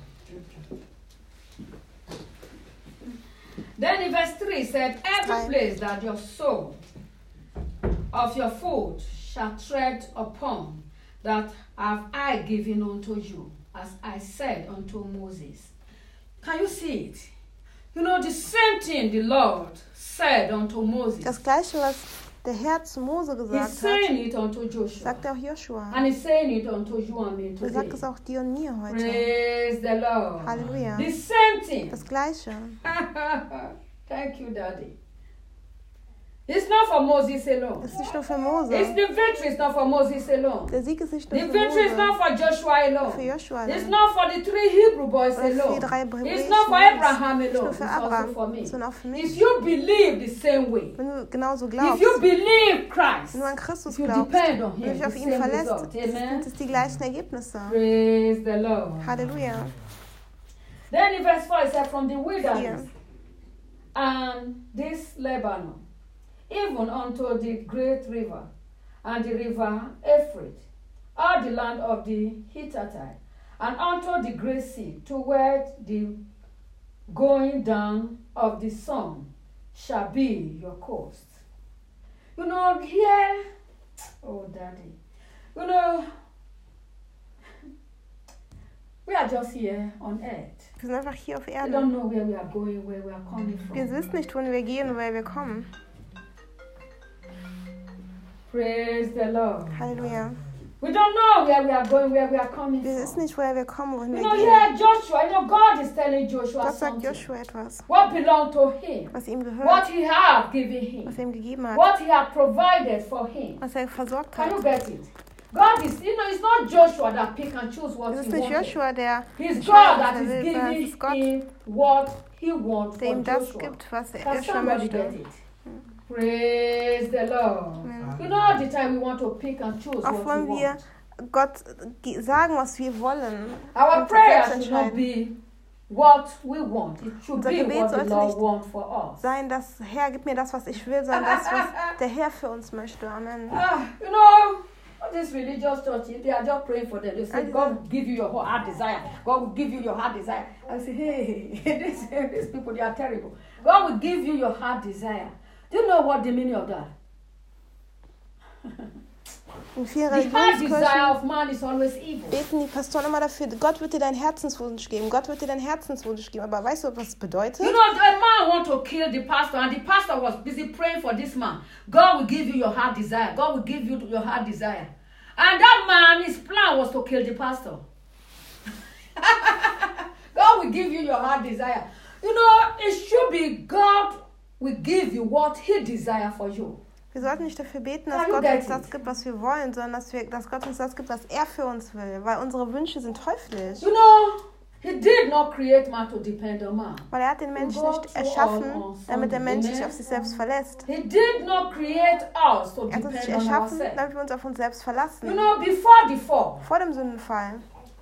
Then in verse 3 said, every Right. place that your soul of your foot shall tread upon, that have I given unto you, as I said unto Moses. Can you see it? You know, the same thing the Lord said unto Moses. Das Gleiche, was der Herr zu Mose He's gesagt saying hat, it unto Joshua. sagt er auch Joshua. And he's saying it unto you and me Er sagt today. es auch dir und mir heute. Praise the Lord. Halleluja. The same thing. Das Gleiche. Thank you, Daddy. It's not for Moses alone. Ist nicht nur für It's Mose. the victory is not for Moses alone. Der Sieg ist nicht nur The für victory is not Mose. for Joshua Für alone. Joshua It's allein. not for the 3 Hebrew boys Oder für die alone. 3 It's hebräischen not for Jungs. Abraham Nicht alone. nur It's für also for Abraham, me. sondern auch für If mich. you believe the same way, Wenn du genauso if glaubst, you believe Christ, wenn du an Christus if you glaubst, depend on wenn du Him, dich auf the ihn same verlässt, result. sind Amen. es die gleichen Ergebnisse. Praise the Lord. Halleluja. Then in verse 4 it said, from the Hier. wilderness and this Lebanon, even unto the great river, and the river Euphrates, all the land of the Hittite, and unto the great sea, toward the going down of the sun, shall be your coast. You know, here, oh daddy, you know, we are just here on earth. Wir sind einfach hier auf We Erde. don't know where we are going, where we are coming Wir from. wissen nicht, wohin wir gehen und woher wir kommen. Praise the Lord. Halleluja. We don't know where we are going, where we are coming Wir wissen from. nicht, woher wir kommen, wohin You wir know, gehen. here Joshua, God is telling Joshua Gott sagt something. Joshua etwas, What belonged to him, was ihm what gehört, he had given him, was er ihm gegeben hat, what he had provided for him. was er versorgt Can you hat. get it? God is, it's not Joshua that pick and choose what Es he ist nicht wanted. Joshua, der It's entscheidet, God was that er is will, sondern es giving ist Gott, him what he wants der for ihm das Joshua. gibt, was Can Joshua somebody get möchte. it? Praise the Lord. Amen. You know, all the time we want to pick and choose Auch what we wollen wir want. Gott sagen, was wir wollen. Our und prayer selbst should not entscheiden. be, what we want. It should Unser be Gebet what the sollte Lord nicht wants for us. sein, dass Herr, gib mir das, was ich will, sondern das, was der Herr für uns möchte. Amen. You know, all these religious churches, they are just praying for them. They say, God will give you your heart desire. God will give you your heart desire. I say, hey, these people, they are terrible. God will give you your heart desire. Do you know what the meaning of that? In vielen The heart desire Religionskirchen of man is always evil. beten die Pastoren immer dafür, Gott wird dir deinen Herzenswunsch geben. Gott wird dir deinen Herzenswunsch geben. Aber weißt du, was es bedeutet? You know, a man want to kill the pastor, and the pastor was busy praying for this man. God will give you your heart desire. God will give you your heart desire. And that man, his plan was to kill the pastor. God will give you your heart desire. You know, it should be God will give you what he desires for you. Wir sollten nicht dafür beten, Can dass you Gott get uns das gibt, was wir wollen, sondern dass Gott uns das gibt, was er für uns will. Weil unsere Wünsche sind teuflisch. You know, he did not create man to depend on man. Weil er hat den Menschen nicht erschaffen, damit der Mensch sich auf sich selbst verlässt. He did not create us to Er hat uns nicht depend on erschaffen, ourselves. damit wir uns auf uns selbst You verlassen. know, before the fall Vor dem Sündenfall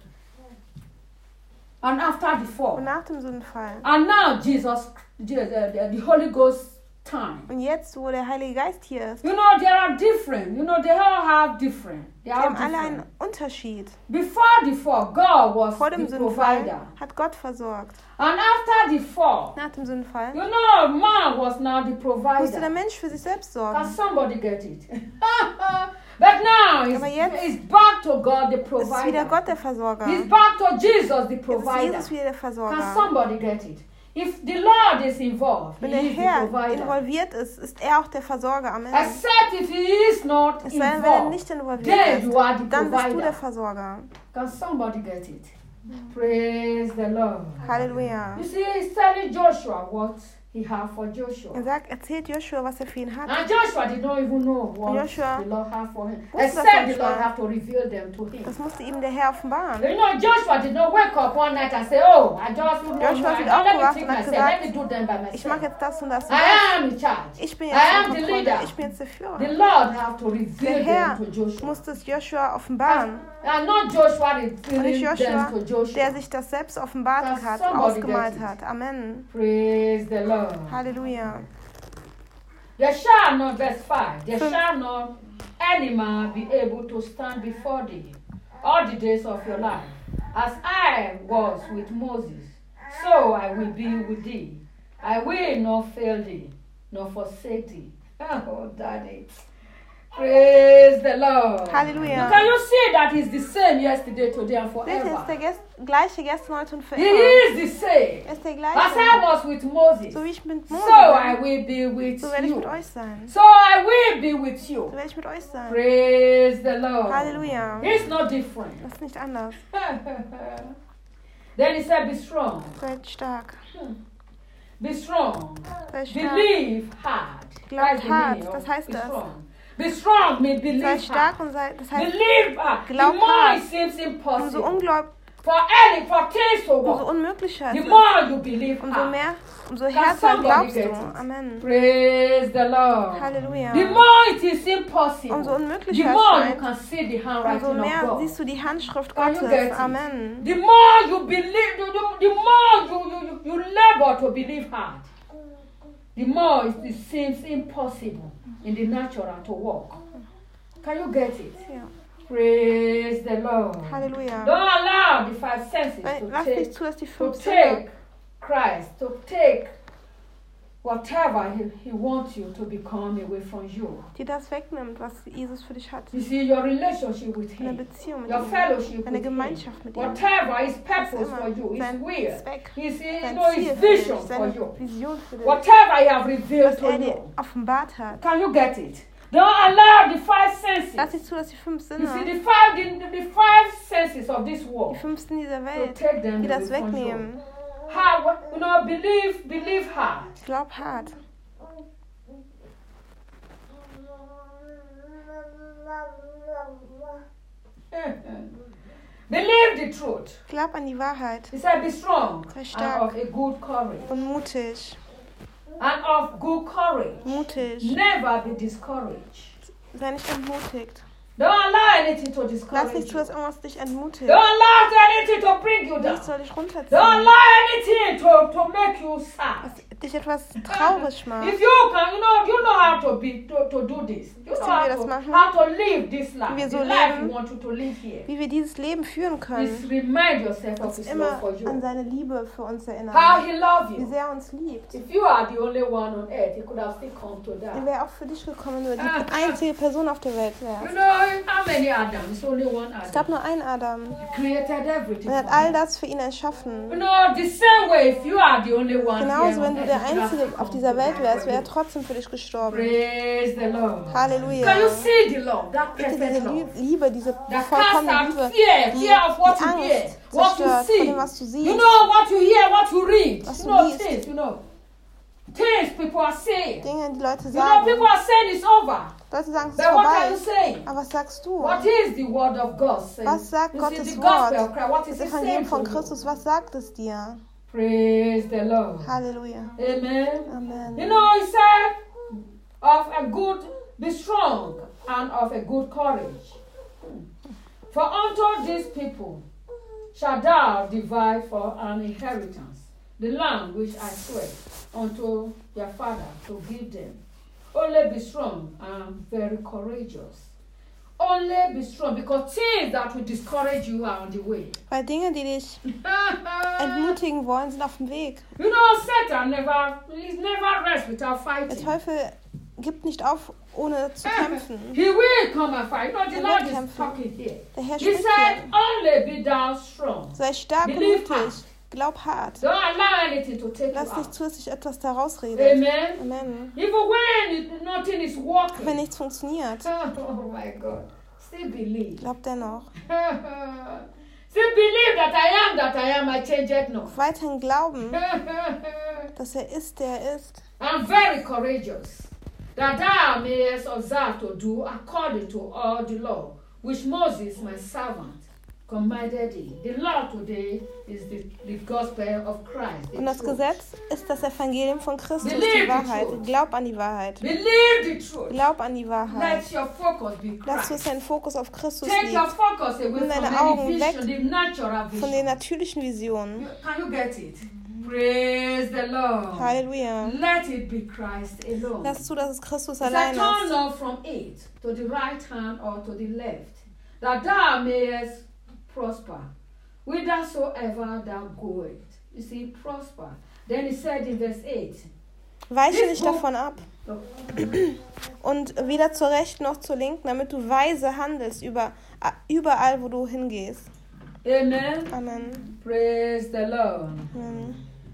and after the und fall, nach dem Sündenfall. and now Jesus, the Holy Ghost time. Und jetzt, wo der Heilige Geist hier ist, You know, they are different. You know, they all have different. They wir are haben alle einen different. Unterschied. Before the fall, God was Vor dem the Sündenfall provider. hat Gott versorgt. And after the fall, Nach dem Sündenfall you know, man was now the musste der provider. Mensch für sich selbst Can sorgen. somebody get it? But now Aber jetzt it's back to God, the Es ist wieder provider. Gott der Versorger. He's back to Jesus, the Jetzt ist provider. Jesus wieder der Can Versorger. somebody get it? If the Lord is involved, Wenn he der is the Herr provider. involviert ist, ist er auch der Versorger. Amen. Except if he is not Es sei denn, wenn er involved, nicht involviert then you are ist, the dann bist du der provider. Versorger. Can somebody get it? Praise the Lord. Halleluja. You see, he's telling Joshua what he had for Joshua. Erzählt Joshua, was er für ihn hat. And Joshua did not even know what Joshua the Lord had for him. wusste das Except nicht the Lord mal. had to reveal them to him. Das musste ihm der Herr offenbaren. You know, Joshua did not wake up one night and say, oh, I just don't know. Joshua I ist don't, let me aufgewacht think und hat myself. Let gesagt, me do them by Ich mache myself. jetzt das und das und I das. am in charge. Ich bin I jetzt am in the Kontrolle. leader. Ich bin jetzt der Führer. The Lord have to Der reveal Herr them to Joshua. musste es Joshua offenbaren. And not Joshua Und nicht revealing Joshua, them to Joshua. der sich das selbst offenbart Can hat, somebody ausgemalt get it? hat. Amen. Praise the Lord. Halleluja. There shall not, verse 5, there Fünf. shall not any man be able to stand before thee all the days of your life. As I was with Moses, so I will be with thee. I will not fail thee, nor forsake thee. Oh, Daddy. Praise the Lord. Halleluja. Can you see that he's the same yesterday, today, and Seht ihr, ist forever? der gleiche gestern, heute und für He immer. is the same. Er ist der As I gleiche. was with Moses, So wie ich mit so Mose I bin, will be with so werde ich you. mit euch sein. So I will be with you. So werde ich mit euch sein. Praise the Lord. Halleluja. It's not different. Das ist nicht anders. Then he said, be strong. Seid stark. Be strong. Seid stark. Believe hard. Glaubt That's the hart. meaning of Was heißt be das? strong. Be strong means Seid believe stark hard. und seid, das heißt, Believe hard. The Glaubt more hart. it seems umso impossible for things to umso work, unmöglicher the es ist, more you believe umso hard. mehr, umso härter somebody glaubst get du. it? Amen. Praise the Lord. Halleluja. The more it is impossible, Umso the unmöglicher more es you scheint, can see the umso handwriting of mehr God. siehst du die Handschrift Can you get Gottes. it? Amen. The more you believe, the more you labor to believe hard, the more it seems impossible in the natural to walk. Can you get it? Ja. Praise the Lord. Halleluja. Don't allow the five senses Lass nicht zu, dass die to fünf Sinne, take Christ, to take whatever he wants you to become away from you. die das wegnimmt, was Jesus für dich hat. You see, your relationship with Eine him, Beziehung mit your ihm, fellowship eine with him, Gemeinschaft mit ihm. whatever is Was purpose for you, immer his sein will, Zweck, his sein his Ziel für dich, vision for seine you, Vision für dich, whatever he have revealed was to er dir you. offenbart hat. Can you get it? Don't allow the five senses. Lass nicht zu, dass die fünf You see, Sinne, the five senses of this die world, fünf Sinne dieser to Welt, take them die away das from you. wegnehmen. How, believe hard. Glaub hart. Believe the truth. Glaub an die Wahrheit He said, be strong Sei and stark. of a good courage. und mutig. And of good courage. Mutig. Never be discouraged. Sei nicht entmutigt. Don't allow anything to Lass discourage nicht zu, you. dass irgendwas dich entmutigt. Don't allow anything to bring you down. Nichts soll dich Don't runterziehen. allow anything to make you sad. Was dich etwas traurig macht. If you can, you know how to do this. You know Wie wir das machen? how to live this life. Wie wir so The life leben. you want you to live here. Wie wir dieses Leben führen Please können. remind yourself of Uns His love immer for an you. seine Liebe für uns How erinnern. He loved Wie you. sehr er uns liebt. If you are the only one on earth, He could have still come to Er die. wäre auch für dich gekommen, wenn du die einzige Person auf der Welt You wärst. know how many Adams? Only one Es gab Adam. nur einen Adam. He created everything. Er hat for all him. das für ihn You erschaffen. know, the same way, if you are the only one Genauso, here wenn on du earth, der He could have Einzige still auf come dieser to Welt die wärst, for wäre er you. trotzdem für dich gestorben. Praise the Lord. Halleluja. Can you see the love, that Bitte perfect diese love? Liebe, diese That cast vollkommene out Liebe, fear, die fear of what you hear, Angst what you zerstört von see. dem, was du You siehst. know what you hear, what you read. Was You du know liest. things, you know. Things people are saying. Dinge, die Leute You know, sagen. people are saying it's over. Leute sagen, es ist But what are you vorbei. saying? Aber was sagst du? What is the word of God saying? Was sagt You see, Gottes the gospel Wort? of Christ, what is Das it saying Evangelium to von you? Christus, was sagt es dir? Praise the Lord. Halleluja. Amen. You Amen. know, he said, of a good, be strong, and of a good courage. For unto these people shall thou divide for an inheritance the land which I swear unto their father to give them. Only be strong and very courageous. Only be strong, because things that will discourage you are on the way. Weil Dinge, die dich entmutigen wollen, sind auf dem Weg. You know, Satan never rests without Der fighting. Teufel gibt nicht auf, ohne zu kämpfen. He will come and fight. No, the Er Lord wird is kämpfen. talking here. Der Herr He spricht said, hier. only be thou strong. Sei stark und Believe mutig. hard. Glaub hart. Don't allow anything to take you Lass nicht out. zu, dass sich etwas daraus redet. Amen. Amen. Even when nothing is Wenn working. nichts funktioniert, Oh my God. Still believe. glaub dennoch. Still believe that I am, I change it not. Weiterhin glauben, dass er ist, der er ist. I'm very courageous, that thou mayest observe to do according to all the law which Moses my servant commanded thee. The law today is the gospel of Christ. the Und das truth. Gesetz ist das Evangelium von Christus, Believe die the Wahrheit. truth. Glaub an die Wahrheit. Believe the truth. Glaub an die Wahrheit. Let your focus be Lass du Christ. deinen Fokus auf Christus Take your liegt. focus away Nimm from deine Augen any weg vision, the natural von den vision. natürlichen Visionen. Can you get it? Praise the Lord. Halleluja. Let it be Christ alone. Lass zu, dass es Christus He said, allein turn ist. not from it to the right hand or to the left, that thou mayest prosper whithersoever thou goest. You see, prosper. Then he said in verse 8, Weiche nicht davon ab. oh, Und weder zur rechten noch zur linken, damit du weise handelst überall, wo du hingehst. Amen. Amen. Praise the Lord. Amen.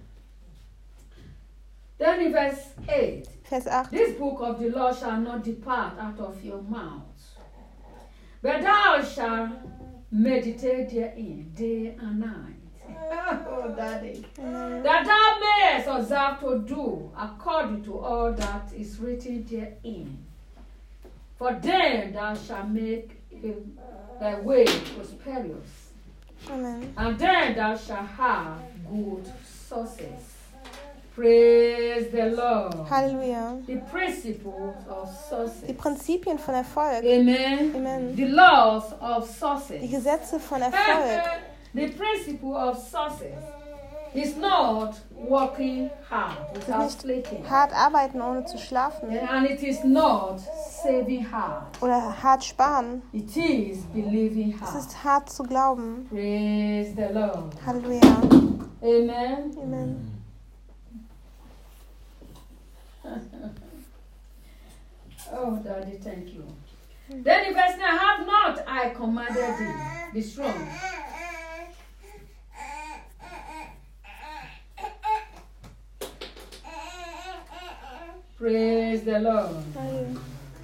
Then in verse 8, Vers 8. this book of the law shall not depart out of your mouth, but thou shalt meditate therein day and night. Oh, Daddy. Amen. That thou mayest observe to do according to all that is written therein. For then thou shalt make thy way prosperous, Amen. and then thou shalt have good success. Praise the Lord. Halleluja. The principles of Die success. Prinzipien von Erfolg. Amen. Amen. The laws of Die success. Gesetze von Erfolg. The principle of success is not working hard without Nicht sleeping. hart arbeiten, ohne zu schlafen. And it is not saving hard. Oder hart sparen. It is believing Es hard. ist hart zu glauben. Praise the Lord. Halleluja. Amen. Amen. Oh, Daddy, thank you. Then in verse 9, have not I commanded thee, be strong. Praise the Lord. Halleluja.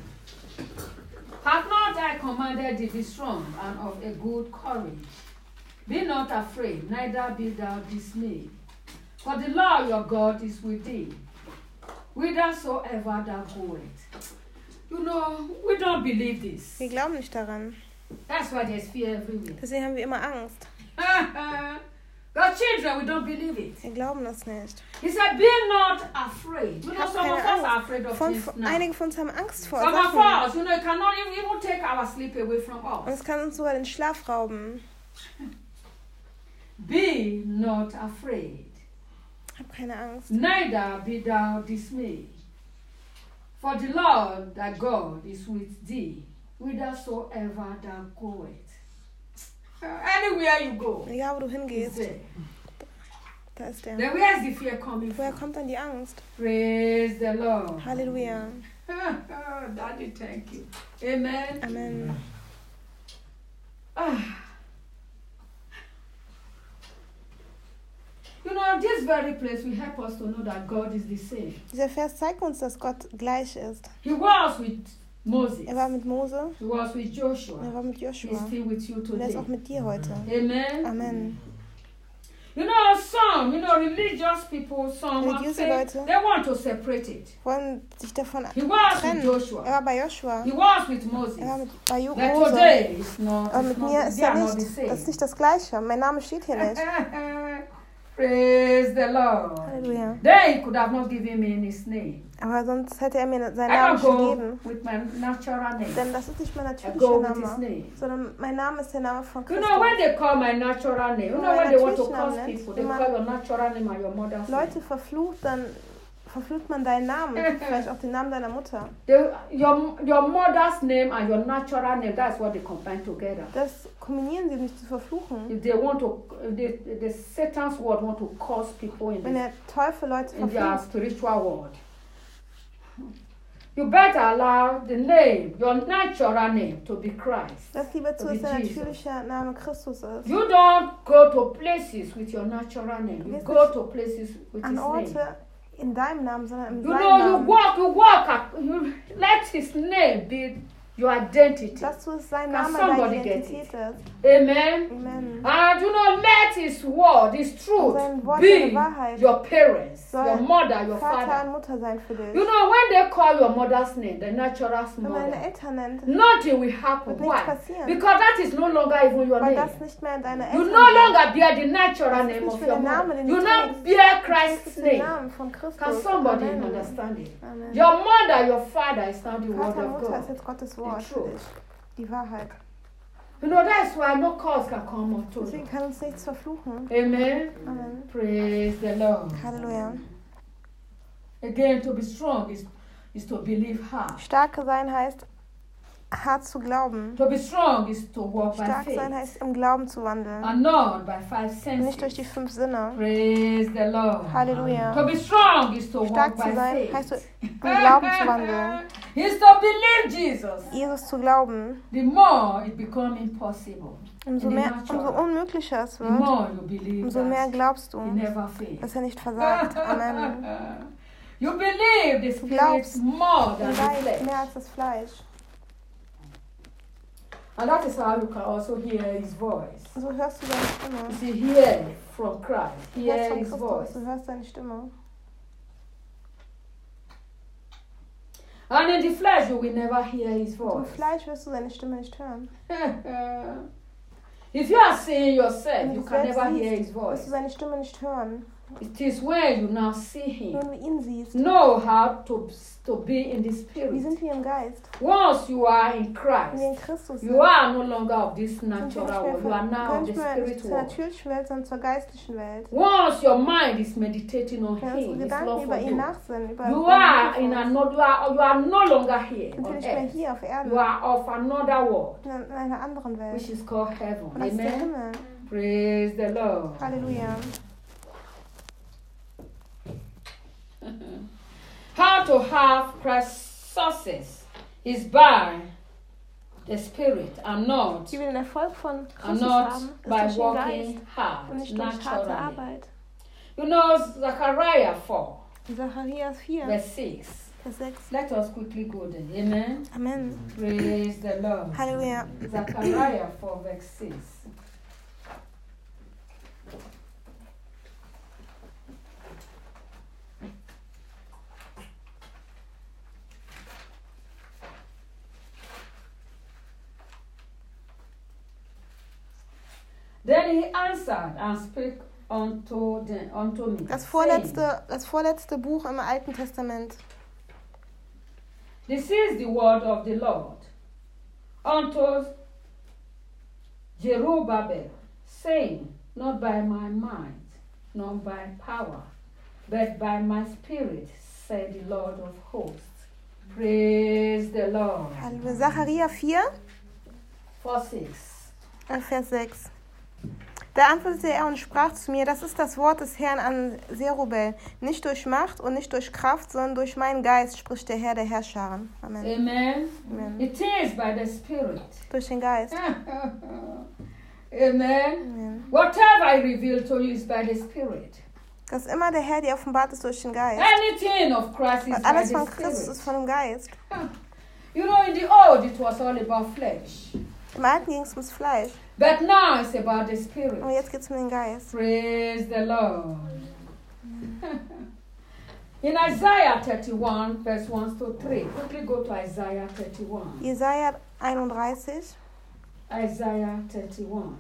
Have not I commanded thee, be strong and of a good courage? Be not afraid, neither be thou dismayed. For the Lord your God is with thee, whithersoever thou goest. You know, we don't believe this. Wir glauben nicht daran. That's why there's fear everywhere. Deswegen haben wir immer Angst. Because Our children, we don't believe it. Wir glauben das nicht. He said, be not afraid. You know, Hab some of keine us are afraid of things now. Einige von uns haben Angst vor Some of Sachen. us, you know, it cannot even take our sleep away from Und us. es kann uns sogar den Schlaf rauben. Be not afraid. Hab keine Angst. Neither be thou dismayed. For the Lord thy God is with thee, whithersoever thou goest. Anywhere you go, Egal, wo du he's hingehst, there. da ist der. Then where is the fear coming Woher from? kommt dann die Angst? Praise the Lord. Halleluja. Daddy, thank you. Amen. Amen. Ah. You know, this very place will help us to know that God is the same. Dieser Vers zeigt uns, dass Gott gleich ist. He was with Moses. Er war mit Mose, He was with Joshua. er war mit He's Joshua. still with you Und er today. ist auch mit dir heute. Amen. Amen. You know, some, religious people, some are Religiöse saying Leute. they want to separate it. Wollen sich davon He was with trennen. Joshua. Er war bei Joshua. He was with Moses. Er war bei But Mose. today, it's not. Aber mit mir ist they er are not the nicht. Das ist same. nicht das Gleiche. Mein Name steht hier nicht. Praise the Lord. Halleluja. Then he could have not given me his name. Aber sonst hätte er mir seinen I Namen don't schon go gegeben. with my natural name. Denn das ist nicht mein I natürlicher go with his Name. name. Sondern mein Name ist der Name von You Christus. know, when they call my natural name, you know, Mein when they want to natürlicher curse Name, people, they wenn man call your natural name and your mother's name. Leute verflucht, dann verflucht man deinen Namen. Vielleicht auch den Namen deiner Mutter. Your mother's name and your natural name, that's what they combine together. Das kombinieren sie, um dich zu verfluchen. If they want to, the Satan's word want to curse people Wenn der Teufel Leute in their verflucht, spiritual world. You better allow the name, your natural name, to be Christ. lass lieber zu, dass To be dein Jesus. natürlicher Name Christus ist. You don't go to places with your natural name. You Gehst go nicht to places with An his name. Orte in deinem Namen, sondern in You seinem know, Namen. you let his name be your identity. Dass du es sein Can Name, deine somebody get Identität ist. Amen. Amen. And you know, let his word, his truth, Sein Wort, be seine Wahrheit your parents, soll your mother, your Vater father. und Mutter sein für dich. You know, when they call your mother's name, the natural Wenn man deine mother, Eltern nennt, nothing will happen. wird nichts Why? passieren. Because that is no longer even your Weil name. das nicht mehr deine You Eltern no sind. longer bear the natural Das ist name nicht of mehr your der Name, mother. den You du now trägst. bear Das Christ's ist der name. Name von Christus. Can somebody Amen. understand it? Amen. Your mother, your father is now the word Vater, of Mutter ist God. jetzt Gottes Wort für truth. dich. Die Wahrheit. You know, that's why no cause can come up to Deswegen you. kann uns nichts verfluchen. Amen. Amen. Praise the Lord. Halleluja. Again, to be strong is to believe hard. Stark sein heißt, hart zu glauben. To be strong is to walk by Stark sein faith heißt, im Glauben zu wandeln. and not by five Und nicht durch senses. die 5 Sinne. Praise the Lord. To Halleluja. be strong is to walk Stark by zu sein heißt, faith. im Glauben zu wandeln. Is to believe Jesus. Jesus zu glauben. The more it becomes impossible. Umso In the mehr, natural. umso unmöglicher es The wird, more you believe umso mehr that glaubst he du, never fails. dass er nicht versagt. Amen. You believe the Spirit glaubst more than Den the Geist flesh. mehr als das Fleisch. And that is how you can also hear his voice. So hörst du seine You Stimme. see, hear from Christ. Du hörst Hear von his Christus, voice. du hörst seine Stimme. And in the flesh, you will never hear his Im voice. Fleisch wirst du seine Stimme nicht hören. If you are seeing Wenn yourself, du you dich can selbst never hear his siehst, wirst voice. du seine Stimme nicht hören. It is when you now see him, Wenn du ihn siehst, know how to be in the wie Spirit. sind wir im Geist? Once you are in Wenn wir in Christ, Christus sind, you are no longer of this sind wir natural world. nicht You mehr, are now gehören of the nicht mehr spirit zur world. natürlichen Welt, sondern zur geistlichen Welt. Once your mind is meditating on Wenn unsere him, his Gedanken love for über ihn you, nachsinnen, über you seine are Liebe in für uns, another. You are no longer here sind wir on nicht mehr earth. hier auf Erden, You are of another world, sondern in einer anderen which Welt. is called heaven. Und das ist der Amen. Himmel. Praise the Lord. Halleluja. How to have Christ's success is by the Spirit and not Die wir den Erfolg von and Christus not haben, ist by durch den Geist working und hard nicht durch harte naturally. Arbeit. You know, Zechariah 4, In Zacharias 4, verse 6. Vers 6. Let us quickly go there. Amen. Amen. Praise the Lord. Halleluja. Zechariah 4, verse 6. Then he answered and spake unto me, Das saying, vorletzte Buch im Alten Testament. This is the word of the Lord unto Zerubbabel, saying, Not by my might, nor by power, but by my spirit, said the Lord of hosts. Praise the Lord. Halleluja. Zachariah 4, 4:6. Vers 6. Da antwortete er und sprach zu mir, das ist das Wort des Herrn an Zerubabel. Nicht durch Macht und nicht durch Kraft, sondern durch meinen Geist, spricht der Herr der Herrscharen. Amen. Amen. Amen. It is by the Spirit. Durch den Geist. Amen. Amen. Whatever I reveal to you is by the Spirit. Dass immer der Herr dir offenbart ist durch den Geist. Anything of Christ is Weil by alles the von Christus Spirit. ist von dem Geist. You know, in the old it was all about flesh, Im Alten ging es ums Fleisch. but now it's about the Spirit. Aber jetzt geht es um den Geist. Praise the Lord. In Isaiah 31, verse 1 to 3, quickly go to Isaiah 31. Jesaja 31. Isaiah 31.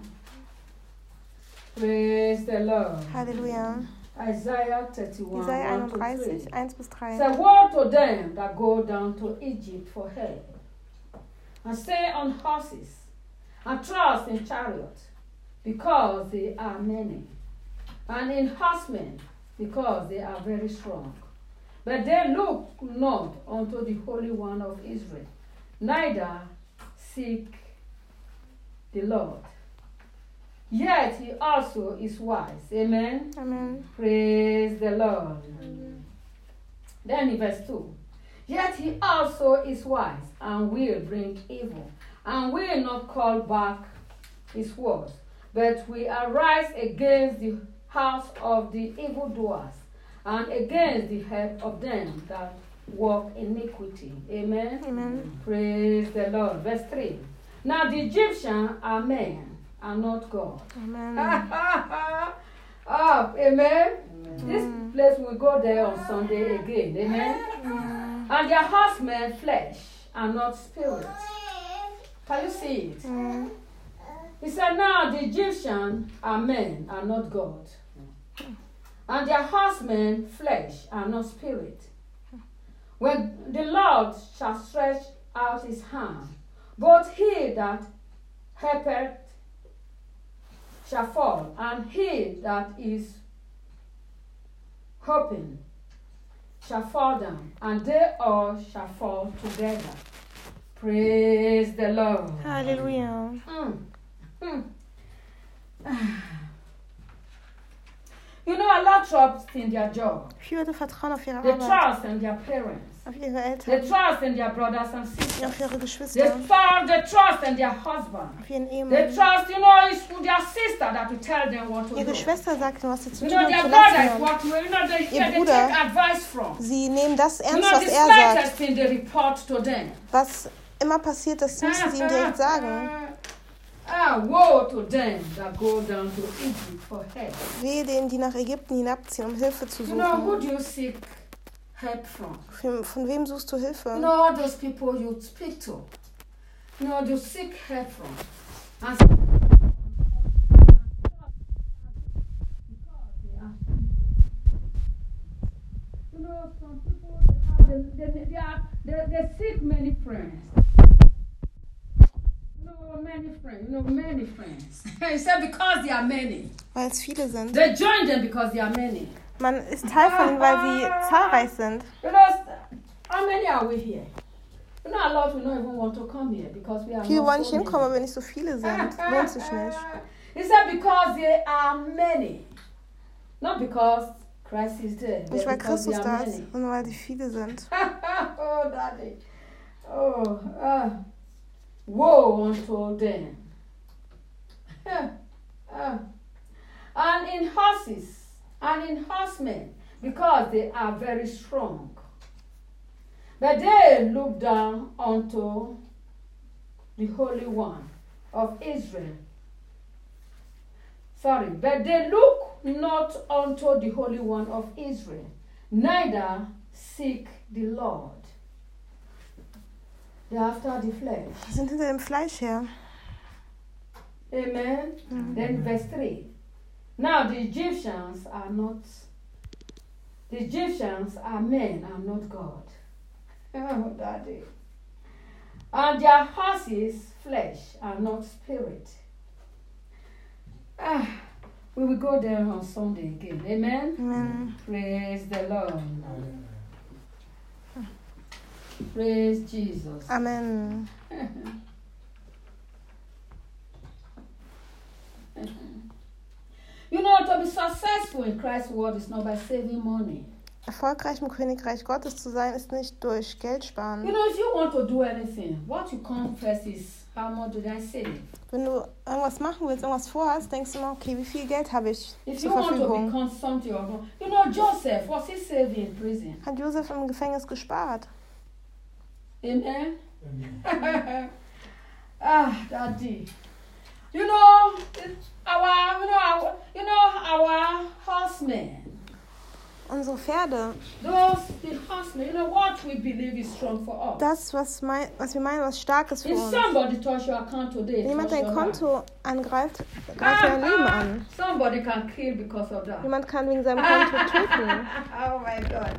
Praise the Lord. Halleluja. Isaiah 31, Jesaja 1 to 31, 3. 1 bis 3. Say, woe to them that go down to Egypt for help, and stay on horses, and trust in chariots, because they are many, and in horsemen, because they are very strong. But they look not unto the Holy One of Israel, neither seek the Lord. Yet he also is wise. Amen. Amen. Praise the Lord. Then in verse 2. Yet he also is wise and will bring evil, and will not call back his words, but will arise against the house of the evildoers, and against the head of them that walk iniquity. Amen. Amen. Praise the Lord. Verse 3. Now the Egyptians are men and not God. Amen. Oh, amen. This place we go there on Sunday again. Amen. And their horsemen flesh and not spirit. Can you see it? He said, now the Egyptians are men and not God. And their horsemen flesh and not spirit. When the Lord shall stretch out his hand, both he that helpeth shall fall, and he that is hoping shall fall down, and they all shall fall together. Praise the Lord. Halleluja. You know, a lot trust in their job. Viele vertrauen auf ihre They Arbeit, trust in their parents. auf ihre They Eltern, trust in their brothers and auf sisters. ihre They Geschwister, trust in their husband. auf ihren They Ehemann. trust, you know, it's their sister that will tell them what to Ihre do. Schwester sagt nur, was sie zu You tun know, und their zu brother lassen is haben. what you know, they Ihr take Bruder, advice from. sie nehmen das You ernst, know, was the er sagt. slightest thing they report to them. Was immer passiert, das müssen sie ihm direkt sagen. Woe to them that go down to Egypt for help. Wehe denen, die nach Ägypten hinabziehen, um Hilfe zu You know, who suchen. do you seek help from? Von wem suchst du You Hilfe? know, all those people you speak to. You know, you seek help from. And you know, some people they seek many friends. Many friends. He said because they are many. Weil es viele sind. They join them because they are many. Man ist Teil von ihnen, weil sie zahlreich sind. You know, how many are we here? You know, a lot will not even want to come here because we are Viele wollen not nicht so hinkommen, many. aber nicht so viele sind. Lohnt sich nicht. He said because they are many. Not because Christ is there. Nicht weil but because Christus they da are ist, many. sondern weil sie viele sind. Oh, Daddy. Oh, woe unto them. And in horses and in horsemen, because they are very strong. But they look down unto the Holy One of Israel. But they look not unto the Holy One of Israel, neither seek the Lord. They are after the flesh. Sie sind hinter dem Fleisch her. Amen. Then verse 3. Now the Egyptians are men and not God. Oh, Daddy. And their horses flesh and not spirit. We will go there on Sunday again. Amen? Amen. Praise the Lord. Praise Jesus. Amen. You know, to be successful in Christ's word is not by saving money. Erfolgreich im Königreich Gottes zu sein, ist nicht durch Geld sparen. You know, if you want to do anything, what you come first is, how much did I save? Wenn du irgendwas machen willst, irgendwas vorhast, denkst du immer, okay, wie viel Geld habe ich If you zur want to Verfügung? become something or not. You know, Joseph, was he saving in prison? Hat Josef im Gefängnis gespart. Amen? Daddy. You know, our horsemen. Unsere Pferde, The horsemen, you know what we believe is strong for us. das, was wir meinen, was stark ist für If uns. somebody touch your account today, Wenn jemand touch dein your life. Konto angreift, greift dein Leben an. Somebody can kill because of that. Jemand kann wegen seinem Konto töten. Oh my God.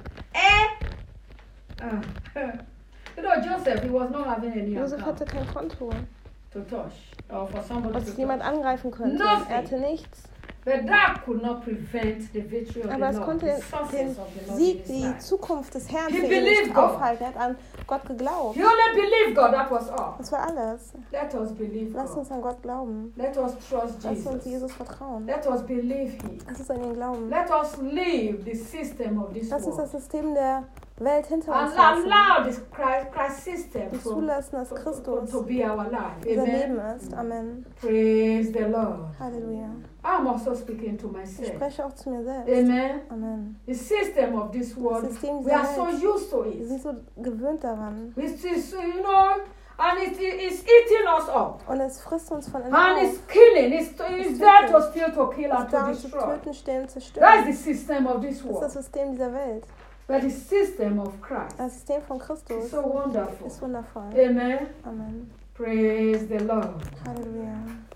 You know, Joseph, he was not having any Josef account hatte kein Konto, to touch or for somebody was to jemand touch. angreifen könnte. Nothing. Er hatte nichts. But that could not prevent the victory of Aber the es Lord, konnte the den success of the Lord in Sieg, his die life. Zukunft des Herrn He für ihn believed nicht God. aufhalten. Er hat an Gott geglaubt. He only believed God, that was all. Das war alles. Let us believe Lass God. uns an Gott glauben. Let us trust Lass uns Jesus. Jesus vertrauen. Let us believe Him. Lass uns an ihn glauben. Let us leave the system of this Lass uns das world. System der Welt hinter uns And lassen. allow this Christ system Und zulassen, dass Christus to be our life. unser Leben Amen. ist. Amen. Praise the Lord. Halleluja. I'm also speaking to Ich myself. spreche auch zu mir selbst. Amen. Amen. The system of this world, Das System we dieser are so Welt. used to Wir it. sind so gewöhnt daran. We still, you know, and it's eating us up. Und es frisst uns von innen And auf. it's killing. It's there to steal, to kill, Es and ist da, to uns zu destroy. töten, stehlen, That's zerstören. the system of this Das ist das world. System dieser Welt. But the system of Christ Das System von is Christus so wonderful. ist wundervoll. Amen. Amen. Praise the Lord. Halleluja.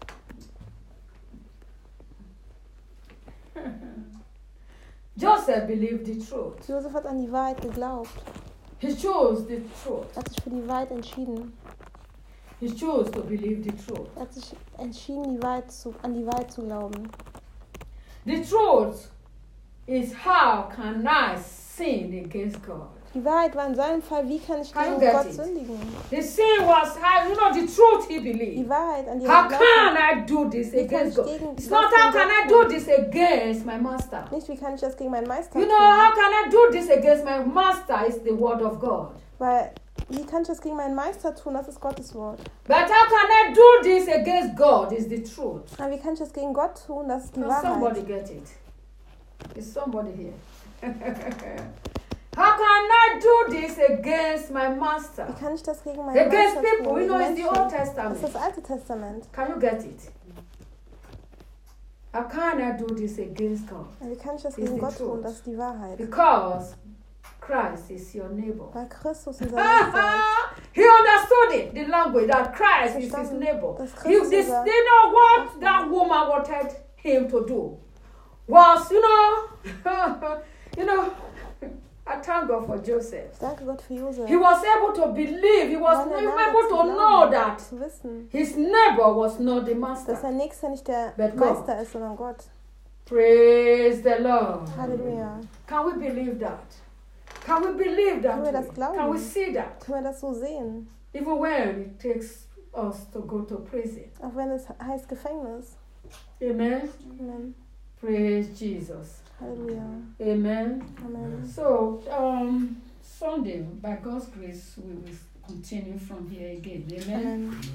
Joseph believed the truth. Josef hat an die Wahrheit geglaubt. He chose the truth. Er hat sich für die Wahrheit entschieden. He chose to believe the truth. Er hat sich entschieden, an die Wahrheit zu glauben. The truth is, how can I sin against God? Die Wahrheit war in seinem Fall, wie kann ich Can you gegen get Gott it? sündigen? The sin was, how, you know, the truth he Die believed. Wahrheit, an die er How geglaubt can hat. I do this Wie kann against ich God? gegen It's Gott not how gegen can Gott I do tun? this against my master. Nicht, wie kann ich das gegen meinen Meister You know, tun? how can I do this against my master is the word of God. Weil, wie kann ich das gegen meinen Meister tun? Das ist Gottes Wort. But how can I do this against God is the truth. Aber wie kann ich das gegen Gott tun? Das ist die Can somebody Wahrheit. get it? Is somebody here? How can I do this against my master? Wie kann ich das gegen meinen Against Meister people, tun? you know, Gegen it's the Old Menschen? Das ist Testament. das Alte Testament. Can you get it? How can I do this against God? Wie kann ich das Is gegen the Gott tun? truth. Das ist die Wahrheit. Because Christ is your neighbor. Weil Christus unser Meister He understood it, the language that Christ is his Verstanden, neighbor. dass He, Christus this, unser you know what that woman wanted him to do was, you know, I thank God for Joseph. Ich danke Gott für Josef. He was able to believe. He was War in der Lage able zu to glauben, know that zu wissen, his neighbor was not the dass master. sein Nächster nicht der But God. Meister ist, sondern Gott. Praise the Lord. Halleluja. Can we believe that? Can we believe that? Können wir das glauben? Can we see that? Können wir das so sehen? Even when it takes us to go to prison. Auch wenn es heißt Gefängnis. Amen. Amen. Praise Jesus. Halleluja. Amen. Amen. So, Sunday, by God's grace, we will continue from here again. Amen. Amen.